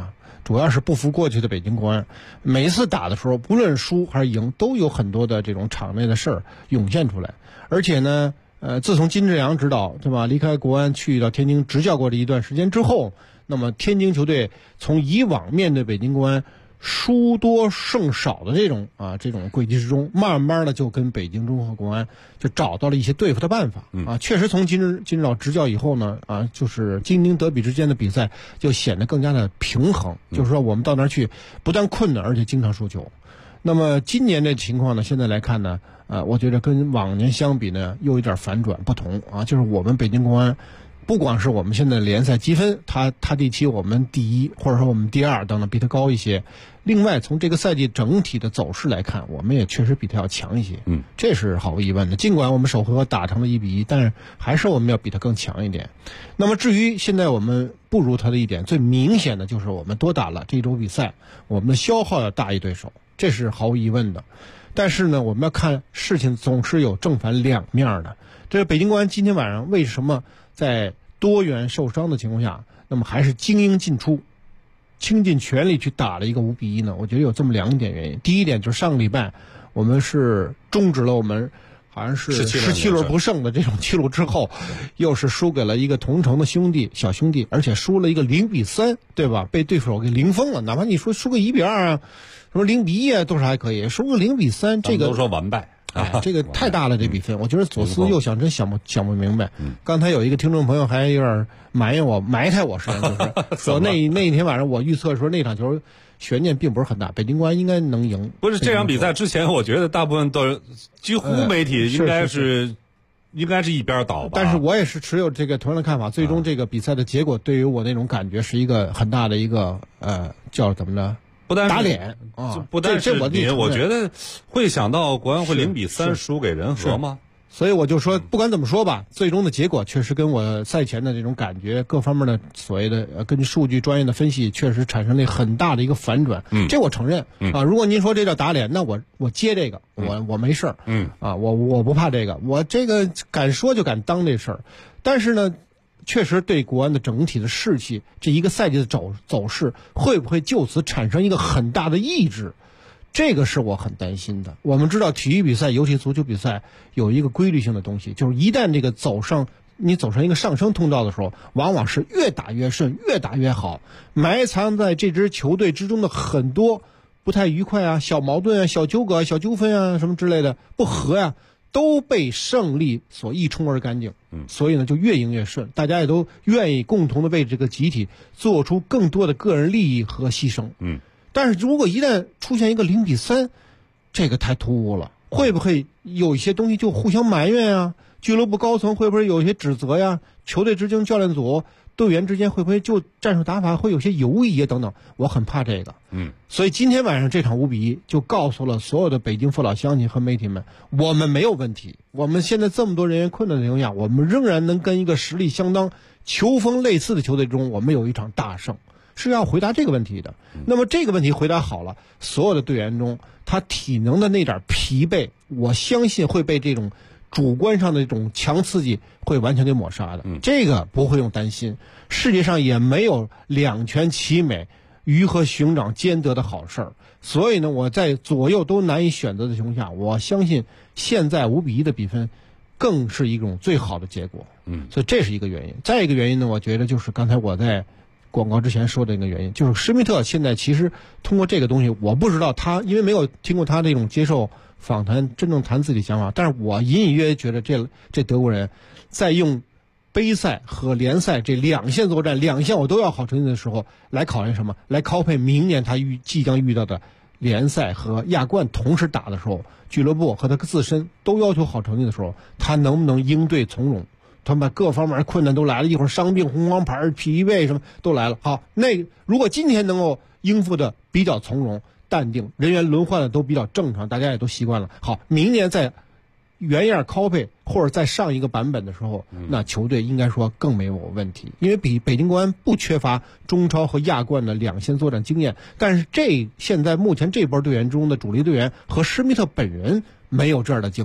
主要是不服过去的北京国安。每一次打的时候，不论输还是赢，都有很多的这种场内的事儿涌现出来。而且呢，自从金志扬指导，对吧，离开国安去到天津执教过这一段时间之后，那么天津球队从以往面对北京国安输多胜少的这种轨迹之中，慢慢的就跟北京中赫国安就找到了一些对付的办法啊。确实从金指导执教以后呢，就是京津德比之间的比赛就显得更加的平衡，就是说我们到那儿去不但困难，而且经常输球。那么今年的情况呢，现在来看呢，我觉得跟往年相比呢，又有点反转不同啊，就是我们北京国安。不光是我们现在联赛积分，他第7，我们第1，或者说我们第2等等，比他高一些。另外，从这个赛季整体的走势来看，我们也确实比他要强一些。这是毫无疑问的。尽管我们首回合打成了1-1，但是还是我们要比他更强一点。那么至于现在我们不如他的一点，最明显的就是我们多打了这一周比赛，我们的消耗要大于对手，这是毫无疑问的。但是呢，我们要看事情总是有正反两面的。这个北京国安今天晚上为什么在多元受伤的情况下，那么还是精英进出，倾尽全力去打了一个5-1呢？我觉得有这么2点原因。第一点就是上个礼拜我们是终止了我们好像是17轮不胜的这种记录之后，又是输给了一个同城的小兄弟，而且输了一个0-3，对吧？被对手给零封了。哪怕你说输个1-2啊，什么0-1啊，都是还可以。输个0-3，这个都说完败。 这个太大了，这比分，我觉得左思右想真想不明白。刚才有一个听众朋友还有点埋汰我，实际上就是说那一天晚上我预测说那场球悬念并不是很大，北京国安应该能赢。 不是这场比赛之前，我觉得大部分都是几乎媒体应该是一边倒吧。 但是我也是持有这个同样的看法。最终这个比赛的结果对于我那种感觉是一个很大的一个叫怎么着？ 不但打脸啊！不但是你，我觉得会想到国安会0-3输给人和吗？ 所以我就说，不管怎么说吧，最终的结果确实跟我赛前的这种感觉，各方面的所谓的根据数据专业的分析，确实产生了很大的一个反转。这我承认啊。如果您说这叫打脸，那我接这个，我没事儿。我不怕这个，我这个敢说就敢当这事儿。但是呢，确实对国安的整体的士气，这一个赛季的走势，会不会就此产生一个很大的抑制？这个是我很担心的。我们知道体育比赛，尤其足球比赛，有一个规律性的东西，就是一旦这个你走上一个上升通道的时候，往往是越打越顺，越打越好。埋藏在这支球队之中的很多不太愉快啊、小矛盾啊、小纠葛啊、小纠纷啊什么之类的不和啊，都被胜利所一冲而干净。所以呢，就越赢越顺，大家也都愿意共同的为这个集体做出更多的个人利益和牺牲。但是如果一旦出现一个0-3，这个太突兀了，会不会有一些东西就互相埋怨啊？俱乐部高层会不会有一些指责呀？球队之间、教练组、队员之间会不会就战术打法会有些犹疑啊？等等，我很怕这个。所以今天晚上这场5-1就告诉了所有的北京父老乡亲和媒体们，我们没有问题。我们现在这么多人员困难的情况下，我们仍然能跟一个实力相当、球风类似的球队中，我们有一场大胜。是要回答这个问题的。那么这个问题回答好了，所有的队员中，他体能的那点疲惫，我相信会被这种主观上的这种强刺激会完全给抹杀的。这个不会用担心。世界上也没有两全其美、鱼和熊掌兼得的好事儿。所以呢，我在左右都难以选择的情况下，我相信现在5-1的比分更是一种最好的结果。所以这是一个原因。再一个原因呢，我觉得就是刚才我在广告之前说的一个原因，就是施密特现在其实通过这个东西，我不知道他，因为没有听过他这种接受访谈真正谈自己想法，但是我隐隐约约觉得这德国人在用杯赛和联赛这2线作战2项我都要好成绩的时候，来考验什么？来考配明年他即将遇到的联赛和亚冠同时打的时候，俱乐部和他自身都要求好成绩的时候，他能不能应对从容？他们把各方面困难都来了，一会儿伤病、红黄牌、疲惫什么都来了。好，如果今天能够应付的比较从容、淡定，人员轮换的都比较正常，大家也都习惯了。好，明年在原样copy或者再上一个版本的时候，那球队应该说更没有问题，因为北京国安不缺乏中超和亚冠的2线作战经验，但是现在目前这波队员中的主力队员和施密特本人没有这样的经历。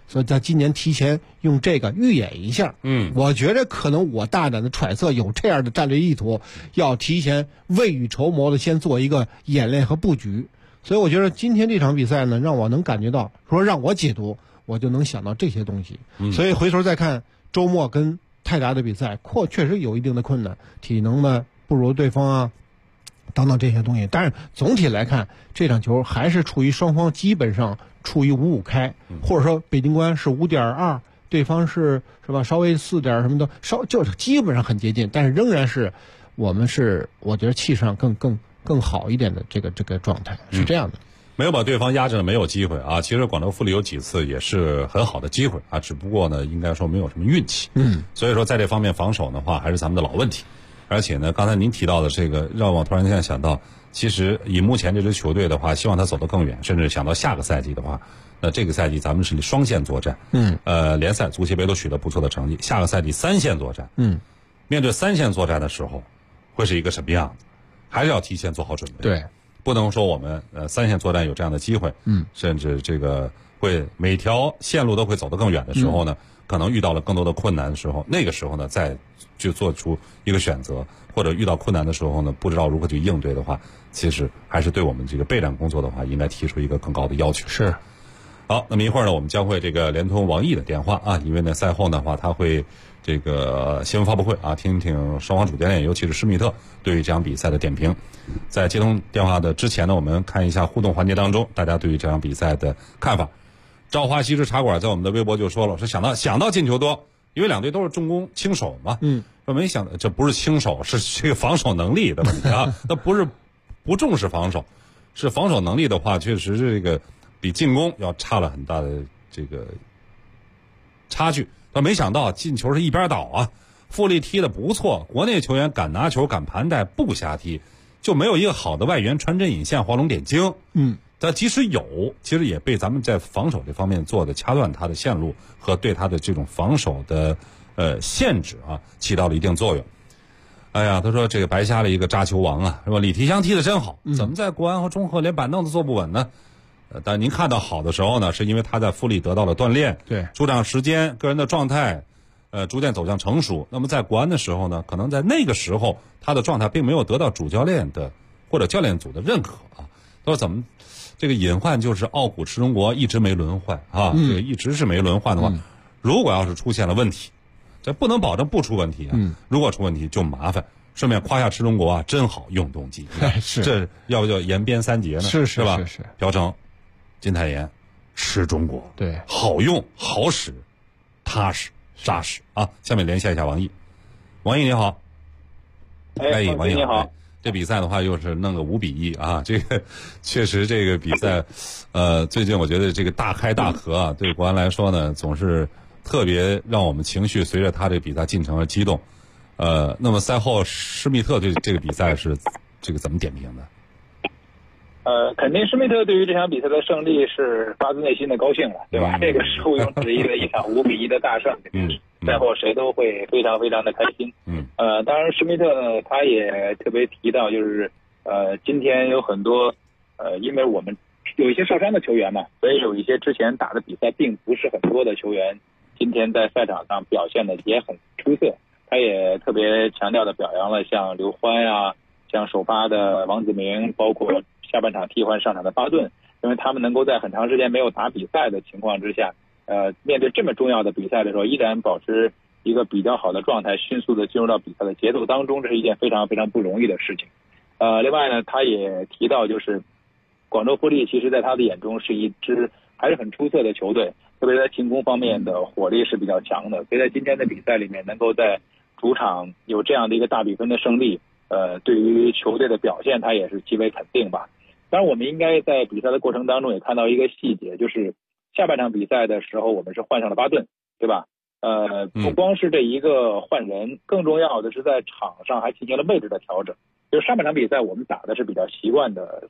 所以他今年提前用这个预演一下。我觉得可能我大胆的揣测有这样的战略意图，要提前未雨绸缪的先做一个演练和布局。所以我觉得今天这场比赛呢，让我能感觉到，说让我解读，我就能想到这些东西。所以回头再看周末跟泰达的比赛，确实有一定的困难，体能呢不如对方啊，等等这些东西。但是总体来看，这场球还是处于双方基本上处于5-5开，或者说北京国安是5.2，对方是吧稍微4点什么的，就是基本上很接近，但是仍然是我们是我觉得气势上更好一点的这个状态，是这样的。 没有把对方压制了，没有机会啊！其实广州富力有几次也是很好的机会啊，只不过呢，应该说没有什么运气。所以说在这方面防守的话，还是咱们的老问题。而且呢，刚才您提到的这个，让我突然间想到，其实以目前这支球队的话，希望他走得更远，甚至想到下个赛季的话，那这个赛季咱们是双线作战。联赛、足协杯都取得不错的成绩，下个赛季3线作战。面对3线作战的时候，会是一个什么样子？还是要提前做好准备。 对。 不能说我们3线作战有这样的机会，甚至这个会每条线路都会走得更远的时候呢，可能遇到了更多的困难的时候，那个时候呢再去做出一个选择，或者遇到困难的时候呢不知道如何去应对的话，其实还是对我们这个备战工作的话，应该提出一个更高的要求。 是。 好，那么一会儿呢，我们将会这个连通王毅的电话啊，因为呢赛后的话他会这个新闻发布会啊，听听双方主教练，尤其是施密特对于这场比赛的点评。在接通电话的之前呢，我们看一下互动环节当中大家对于这场比赛的看法。朝花西式茶馆在我们的微博就说了，说想到进球多，因为两队都是重攻轻守嘛。说没想到这不是轻守，是这个防守能力的问题啊。那不是不重视防守，是防守能力的话，确实是这个比进攻要差了很大的这个差距。但没想到进球是一边倒啊，富力踢得不错，国内球员敢拿球敢盘带不瞎踢，就没有一个好的外援穿针引线画龙点睛。但即使有，其实也被咱们在防守这方面做的掐断他的线路和对他的这种防守的限制啊，起到了一定作用。哎呀，他说这个白瞎了一个扎球王啊，是吧？李提香踢得真好，怎么在国安和中赫连板凳都坐不稳呢？但您看到好的时候呢，是因为他在富力得到了锻炼， 对， 出场时间、个人的状态，逐渐走向成熟。那么在国安的时候呢，可能在那个时候他的状态并没有得到主教练的或者教练组的认可啊。他说怎么这个隐患就是傲骨赤中国一直没轮换啊，这个一直是没轮换的话，如果要是出现了问题，这不能保证不出问题啊。如果出问题就麻烦。顺便夸下赤中国啊，真好用动机， 是这要不叫延边3节呢？ 是吧？ 是。 朴成、金泰妍、赤中国， 对， 好用、好使、踏实、扎实啊！下面连线一下王毅，王毅你好，王毅你好。 这比赛的话又是弄个5-1啊，这个确实这个比赛，最近我觉得这个大开大合啊，对国安来说呢，总是特别让我们情绪随着他这个比赛进程而激动。那么赛后施密特对这个比赛是这个怎么点评的？ 肯定施密特对于这场比赛的胜利是发自内心的高兴了，对吧？这个是毋庸置疑的一场5-1的大胜，赛后谁都会非常非常的开心。当然施密特呢，他也特别提到，就是今天有很多因为我们有一些受伤的球员嘛，所以有一些之前打的比赛并不是很多的球员，今天在赛场上表现的也很出色。他也特别强调的表扬了像刘欢啊，像首发的王子明，包括下半场替换上场的巴顿，因为他们能够在很长时间没有打比赛的情况之下，面对这么重要的比赛的时候，依然保持一个比较好的状态，迅速的进入到比赛的节奏当中，这是一件非常非常不容易的事情。另外呢，他也提到就是广州富力其实在他的眼中是一支还是很出色的球队，特别在进攻方面的火力是比较强的，所以在今天的比赛里面能够在主场有这样的一个大比分的胜利，对于球队的表现他也是极为肯定吧。当然我们应该在比赛的过程当中也看到一个细节，就是下半场比赛的时候我们是换上了巴顿，对吧？不光是这一个换人，更重要的是在场上还进行了位置的调整。就是上半场比赛我们打的是比较习惯的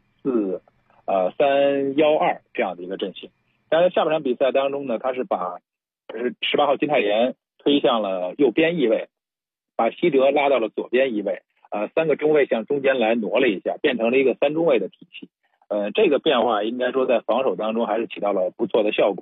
4-3-1-2这样的一个阵型，但是下半场比赛当中呢，他是把18号金泰妍推向了右边翼位，把西哲拉到了左边翼位，3个中卫向中间来挪了一下，变成了一个3中卫的体系。这个变化应该说在防守当中还是起到了不错的效果。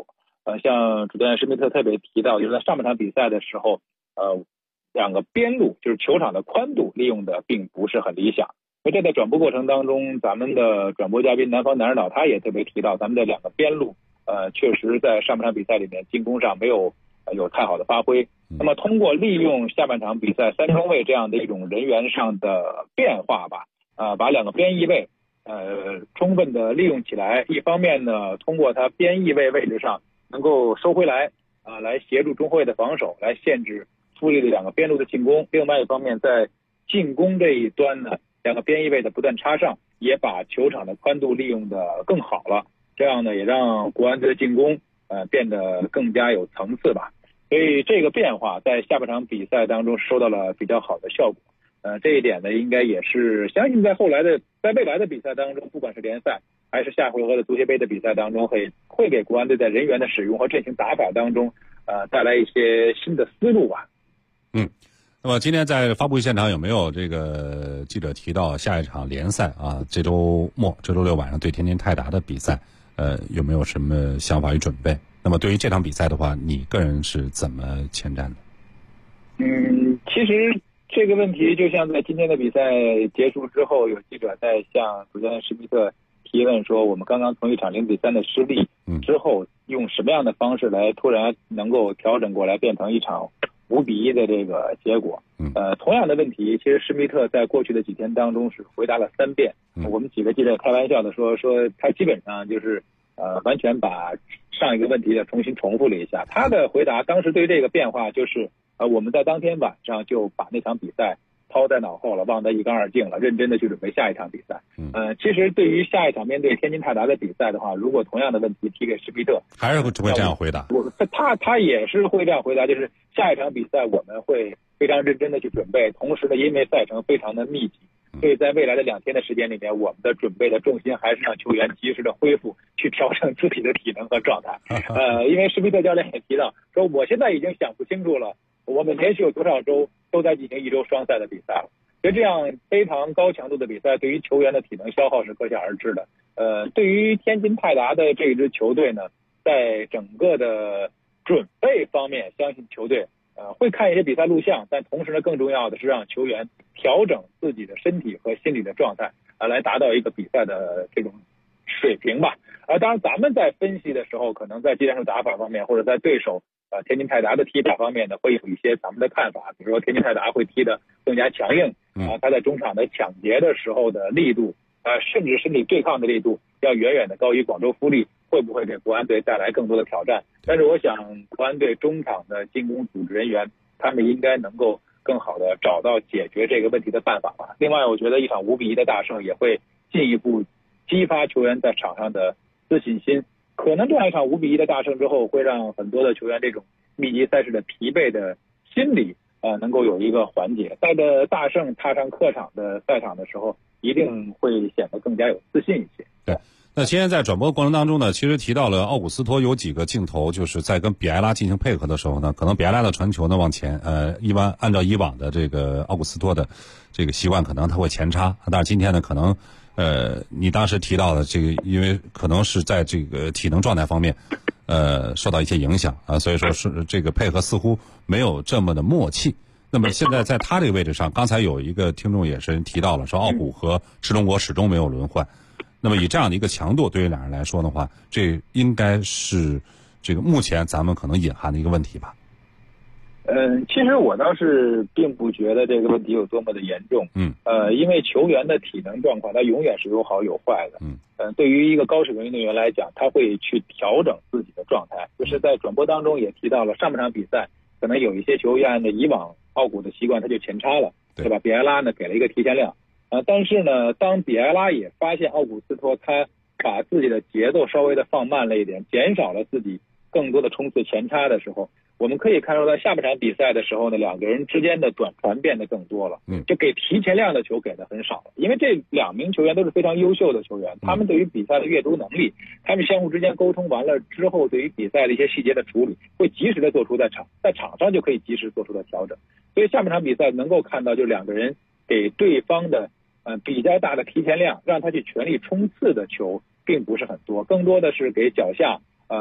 像主教练施密特特别提到，就是在上半场比赛的时候，两个边路就是球场的宽度利用的并不是很理想。因为这在转播过程当中，咱们的转播嘉宾南方男人岛他也特别提到，咱们的两个边路确实在上半场比赛里面进攻上没有太好的发挥。那么通过利用下半场比赛三中卫这样的一种人员上的变化吧，把两个边翼位充分的利用起来。一方面呢，通过他边翼位位置上能够收回来来协助中后卫的防守，来限制富力的两个边路的进攻。另外一方面，在进攻这一端呢，两个边翼位的不断插上，也把球场的宽度利用的更好了。这样呢，也让国安队的进攻变得更加有层次吧。所以这个变化在下半场比赛当中收到了比较好的效果。这一点呢，应该也是相信在未来的比赛当中，不管是联赛还是下回合的足协杯的比赛当中，会给国安队在人员的使用和阵型打法当中带来一些新的思路吧。 那么今天在发布会现场有没有这个记者提到下一场联赛这周六晚上对天津泰达的比赛，有没有什么想法与准备？那么对于这场比赛的话，你个人是怎么前瞻的？ 其实这个问题就像在今天的比赛结束之后，有记者在向主教练施密特提问说，我们刚刚从一场0-3的失利之后，用什么样的方式来突然能够调整过来，变成一场5-1的这个结果？同样的问题，其实施密特在过去的几天当中是回答了3遍。我们几个记者开玩笑的说他基本上就是完全把上一个问题重新重复了一下。他的回答当时对于这个变化就是我们在当天晚上就把那场比赛抛在脑后了，忘得一干二净了，认真的去准备下一场比赛。其实对于下一场面对天津泰达的比赛的话，如果同样的问题提给施密特， 还是会这样回答。 他也是会这样回答，就是下一场比赛我们会非常认真的去准备，同时呢，因为赛程非常的密集，所以在未来的2天的时间里面，我们的准备的重心还是让球员及时的恢复，去调整自己的体能和状态。因为施密特教练也提到说，我现在已经想不清楚了，我们连续有多少周都在进行1周双赛的比赛了。所以这样非常高强度的比赛，对于球员的体能消耗是可想而知的。对于天津泰达的这支球队呢，在整个的准备方面，相信球队会看一些比赛录像，但同时呢，更重要的是让球员调整自己的身体和心理的状态来达到一个比赛的这种水平吧。当然咱们在分析的时候，可能在技战术打法方面，或者在对手天津泰达的踢法方面呢，会有一些咱们的看法。比如说天津泰达会踢得更加强硬他在中场的抢劫的时候的力度甚至身体对抗的力度要远远的高于广州富力，会不会给国安队带来更多的挑战？但是我想国安队中场的进攻组织人员，他们应该能够更好的找到解决这个问题的办法吧。另外，我觉得一场5-1的大胜也会进一步激发球员在场上的自信心。可能这样一场5-1的大胜之后，会让很多的球员这种密集赛事的疲惫的心理能够有一个缓解。带着大胜踏上客场的赛场的时候，一定会显得更加有自信一些。 对。那今天在转播过程当中呢，其实提到了奥古斯托有几个镜头，就是在跟比埃拉进行配合的时候呢，可能比埃拉的传球呢往前，按照以往的这个奥古斯托的这个习惯，可能他会前插，但是今天呢，可能你当时提到的这个，因为可能是在这个体能状态方面，受到一些影响所以说是这个配合似乎没有这么的默契。那么现在在他这个位置上，刚才有一个听众也是提到了，说奥古和池忠国始终没有轮换。那么以这样的一个强度，对于两人来说的话，这应该是这个目前咱们可能隐含的一个问题吧。 其实我倒是并不觉得这个问题有多么的严重。因为球员的体能状况，它永远是有好有坏的。对于一个高水平运动员来讲，他会去调整自己的状态。就是在转播当中也提到了，上半场比赛可能有一些球员的以往奥古的习惯，他就前插了，对吧？比埃拉呢给了一个提前量。但是呢，当比埃拉也发现奥古斯托他把自己的节奏稍微的放慢了一点，减少了自己更多的冲刺前插的时候，我们可以看出在下半场比赛的时候呢，两个人之间的短传变得更多了，就给提前量的球给的很少了。因为这2名球员都是非常优秀的球员，他们对于比赛的阅读能力，他们相互之间沟通完了之后，对于比赛的一些细节的处理，会及时的做出在场上就可以及时做出的调整。所以下半场比赛能够看到，就2个人给对方的比较大的提前量，让他去全力冲刺的球并不是很多，更多的是给脚下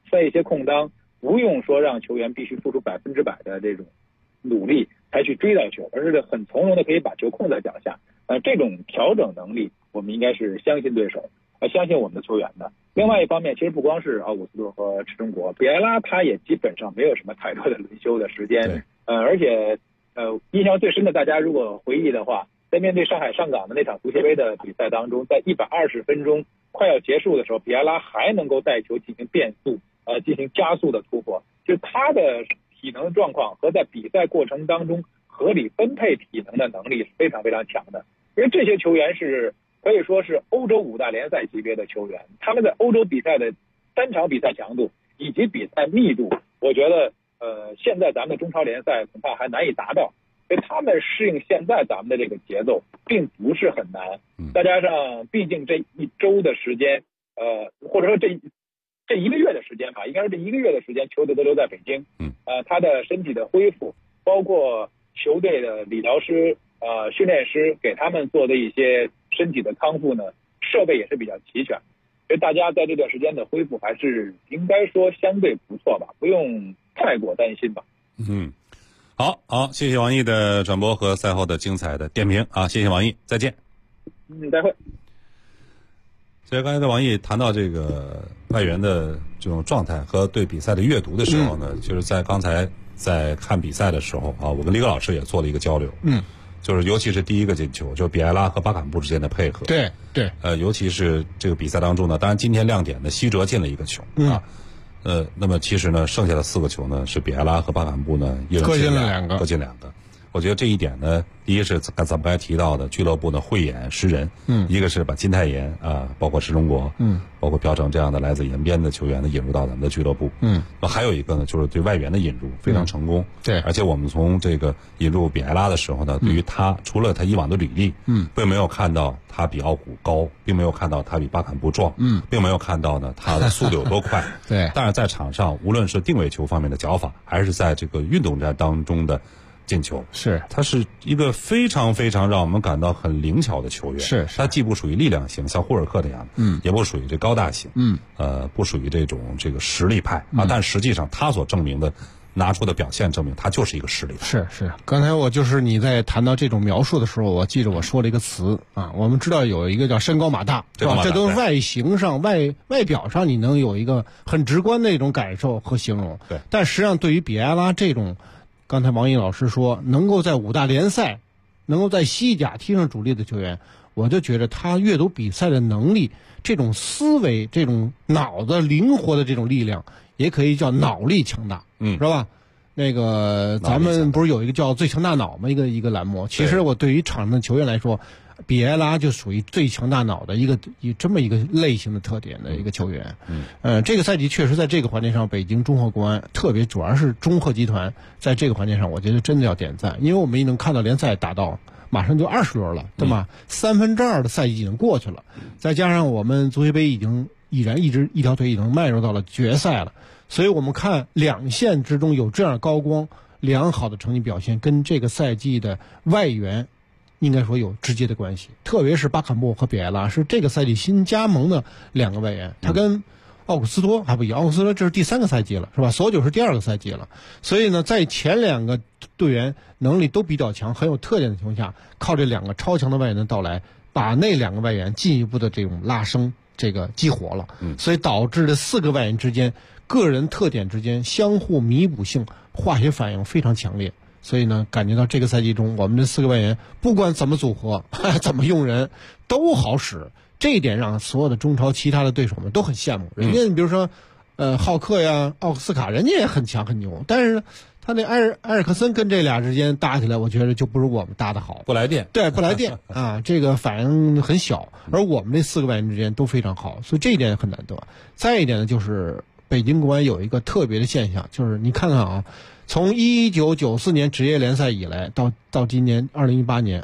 塞一些空当，不用说让球员必须付出100%的这种努力才去追到球，而是很从容的可以把球控在脚下。这种调整能力，我们应该是相信对手，相信我们的球员的。另外一方面，其实不光是奥古斯托和池中国，比埃拉他也基本上没有什么太多的轮休的时间。而且印象最深的，大家如果回忆的话，在面对上海上港的那场足协杯的比赛当中，在120分钟快要结束的时候，比埃拉还能够带球进行变速，进行加速的突破，就是他的体能状况和在比赛过程当中合理分配体能的能力是非常非常强的。因为这些球员是可以说是欧洲5大联赛级别的球员，他们在欧洲比赛的单场比赛强度以及比赛密度，我觉得现在咱们的中超联赛恐怕还难以达到，所以他们适应现在咱们的这个节奏并不是很难。再加上毕竟这一周的时间，或者说这一个月的时间吧，应该是这一个月的时间，球队都留在北京。他的身体的恢复，包括球队的理疗师、训练师给他们做的一些身体的康复呢，设备也是比较齐全，所以大家在这段时间的恢复还是应该说相对不错吧，不用太过担心吧。 好，谢谢王毅的转播和赛后的精彩的点评啊，谢谢王毅，再见。 再会。 所以刚才的王毅谈到这个外援的这种状态和对比赛的阅读的时候呢，就是在刚才在看比赛的时候啊，我跟李戈老师也做了一个交流。就是尤其是第一个进球，就是比埃拉和巴坎布之间的配合。 对。 尤其是这个比赛当中呢，当然今天亮点的西哲进了一个球啊。那么其实呢，剩下的4个球呢，是比埃拉和巴坎布呢一人各进了 2个。我觉得这一点呢，第一是咱们刚才提到的俱乐部的慧眼识人，一个是把金泰妍包括石中国，包括朴成这样的来自延边的球员呢引入到咱们的俱乐部，那还有一个呢，就是对外援的引入非常成功， 对， 而且我们从这个引入比埃拉的时候呢，对于他除了他以往的履历，并没有看到他比奥古高，并没有看到他比巴坎布壮，并没有看到呢他的速度有多快， 对， 但是在场上无论是定位球方面的脚法，还是在这个运动战当中的进球，他是一个非常非常让我们感到很灵巧的球员。他既不属于力量型，像霍尔克那样，也不属于这高大型，不属于这个实力派啊。但实际上他所证明的、拿出的表现证明他就是一个实力派。 是。刚才我就是你在谈到这种描述的时候，我记着我说了一个词啊，我们知道有一个叫身高马大，是吧？这都是外形上、外表上你能有一个很直观的一种感受和形容。 对， 但实际上对于比埃拉这种。刚才王毅老师说，能够在5大联赛，能够在西甲踢上主力的球员，我就觉得他阅读比赛的能力，这种思维，这种脑子灵活的这种力量，也可以叫脑力强大，是吧？那个咱们不是有一个叫最强大脑吗？一个栏目。其实我对于场上的球员来说，比埃拉就属于最强大脑的这么一个类型的特点的一个球员。这个赛季确实在这个环节上，北京中赫国安，特别主要是中赫集团，在这个环节上，我觉得真的要点赞，因为我们也能看到联赛打到马上就20轮了，对吗？2/3的赛季已经过去了，再加上我们足协杯已经一条腿已经迈入到了决赛了，所以我们看2线之中有这样高光良好的成绩表现，跟这个赛季的外援应该说有直接的关系，特别是巴坎布和比埃拉是这个赛季新加盟的2个外援，他跟奥古斯托还不一样，奥古斯托这是第3个赛季了，是吧？索久是第2个赛季了，所以呢，在前2个队员能力都比较强、很有特点的情况下，靠这2个超强的外援的到来，把那2个外援进一步的这种拉升，这个激活了，所以导致这4个外援之间个人特点之间相互弥补性、化学反应非常强烈。所以呢，感觉到这个赛季中，我们这4个外援不管怎么组合、怎么用人，都好使。这一点让所有的中超其他的对手们都很羡慕。人家比如说，浩克呀、奥斯卡，人家也很强很牛，但是他那埃尔克森跟这俩之间搭起来，我觉得就不如我们搭的好。 不来电， 对，不来电啊，这个反应很小，而我们这4个外援之间都非常好，所以这一点很难得。再一点呢，就是北京国安有一个特别的现象，就是你看看啊。从1994年职业联赛以来，到今年2018年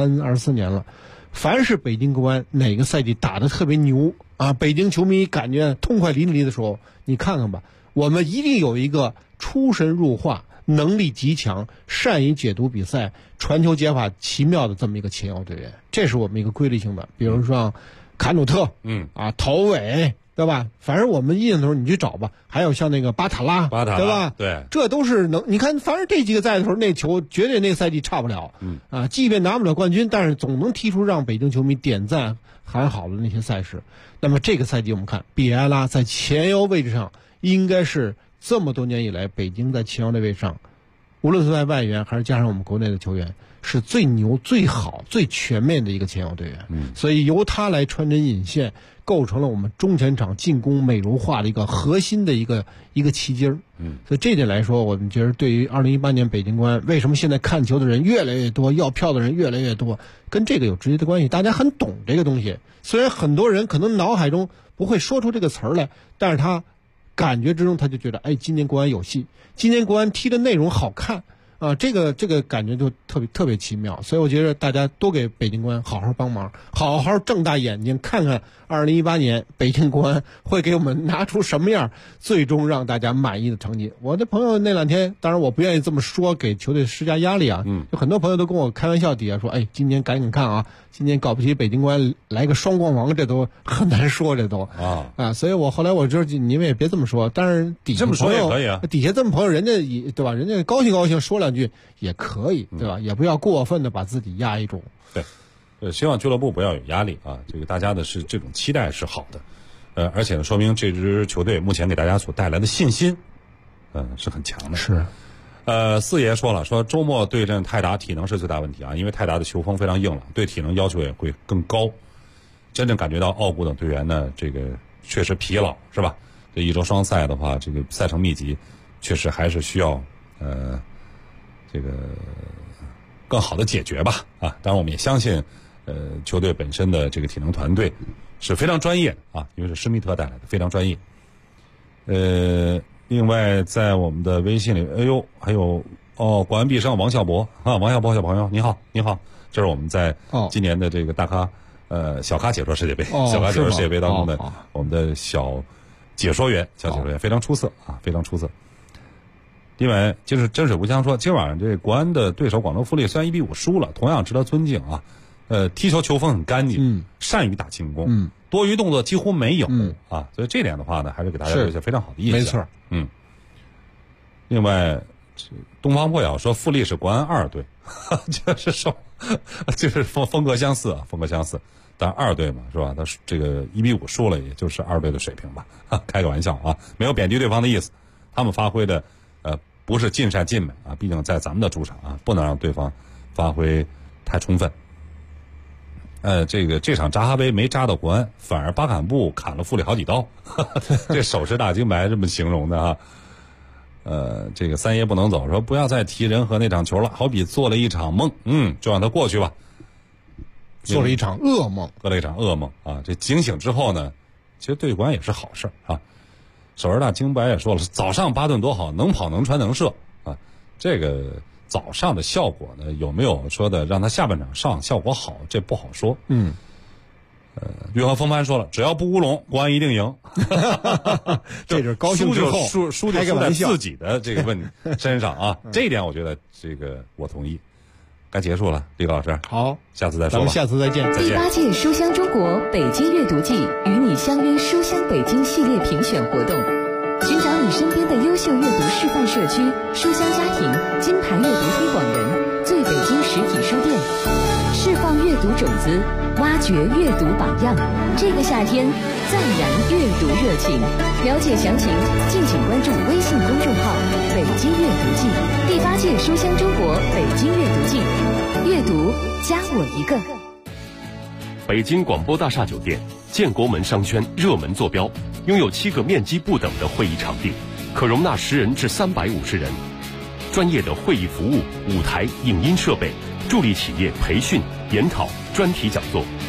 24年了，凡是北京国安哪个赛季打得特别牛啊，北京球迷感觉痛快淋漓的时候，你看看吧，我们一定有一个出神入化、能力极强、善于解读比赛、传球解法奇妙的这么一个前腰队员，这是我们一个规律性的。比如说卡努特，陶伟，对对吧？反正我们印象头你去找吧，还有像那个巴塔拉，对吧？ 对， 这都是你看，反正这几个在的时候，那球绝对那个赛季差不了。即便拿不了冠军，但是总能踢出让北京球迷点赞喊好的那些赛事。那么这个赛季我们看，比埃拉在前腰位置上，应该是这么多年以来北京在前腰的位置上，无论是在外援还是加上我们国内的球员，是最牛、最好、最全面的一个前腰队员。所以由他来穿针引线，构成了我们中前场进攻美柔化的一个核心的一个旗阶。所以这点来说，我们觉得对于2018年北京国安为什么现在看球的人越来越多，要票的人越来越多，跟这个有直接的关系。大家很懂这个东西，虽然很多人可能脑海中不会说出这个词儿来，但是他感觉之中他就觉得，哎，今年国安有戏，今年国安踢的内容好看。这个感觉就特别奇妙，所以我觉得大家多给北京国安好好帮忙，好好睁大眼睛看看2018年北京国安会给我们拿出什么样最终让大家满意的成绩。我的朋友那两天，当然我不愿意这么说，给球队施加压力啊。有很多朋友都跟我开玩笑底下说，哎，今年赶紧看啊，今年搞不起北京国安来个双光王，这都很难说，这都所以我后来我就你们也别这么说，但是底下这么说也可以啊， 底下这么朋友人家也对吧？人家高兴说两句也可以，对吧？也不要过分的把自己压抑住。 对，希望俱乐部不要有压力啊。这个大家的是这种期待是好的，而且呢，说明这支球队目前给大家所带来的信心，是很强的。 是， 四爷说了，说周末对阵泰达体能是最大问题啊，因为泰达的球风非常硬朗，对体能要求也会更高。真正感觉到奥古等队员呢，这个确实疲劳，是吧？这一周双赛的话，这个赛程密集，确实还是需要这个更好的解决吧啊！当然我们也相信，球队本身的这个体能团队是非常专业啊，因为是施密特带来的，非常专业。另外在我们的微信里，哎呦，还有国安必胜王小博啊，王小博小朋友你好，这是我们在今年的这个大咖小咖解说世界杯，小咖解说世界杯当中的我们的小解说员非常出色啊，非常出色。另外，就是真水不香说，今晚这国安的对手广州富力虽然1-5输了，同样值得尊敬啊。踢球风很干净，善于打进攻，多余动作几乎没有啊，所以这点的话呢，还是给大家留下非常好的印象。 没错， 另外，东方破晓说富力是国安二队，就是风格相似啊，风格相似。但二队嘛，是吧？他这个1-5输了，也就是二队的水平吧，开个玩笑啊，没有贬低对方的意思。他们发挥的不是尽善尽美啊，毕竟在咱们的主场啊，不能让对方发挥太充分。这场扎哈维没扎到国安，反而巴坎布砍了富力好几刀，这手持大金牌这么形容的啊。这个三爷不能走，说不要再提仁和那场球了，好比做了一场梦，就让它过去吧。 做了一场噩梦， 啊！这警醒之后呢，其实对国安也是好事啊。首尔大金白也说了，早上巴顿多好，能跑能传能射啊。这个早上的效果呢，有没有说的让他下半场上效果好，这不好说。约翰风帆说了，只要不乌龙，国安一定赢。 这是高兴之后输就输在自己的这个身上啊。这一点我觉得这个我同意。该结束了，李老师。 好， 下次再说吧。 咱们下次再见。 第8届书香中国北京阅读季与你相约书香北京系列评选活动，寻找你身边的优秀阅读示范社区、书香家庭、金牌阅读推广人、最北京实体书店，释放阅读种子，挖掘阅读榜样。这个夏天，暂燃阅读热情。了解详情，敬请关注微信公众号“北京阅读季”。第8届书香中国北京阅读季，阅读加我一个。 北京广播大厦酒店，建国门商圈热门坐标，拥有7个面积不等的会议场地，可容纳10人至350人。专业的会议服务、舞台、影音设备，助力企业培训、研讨、专题讲座。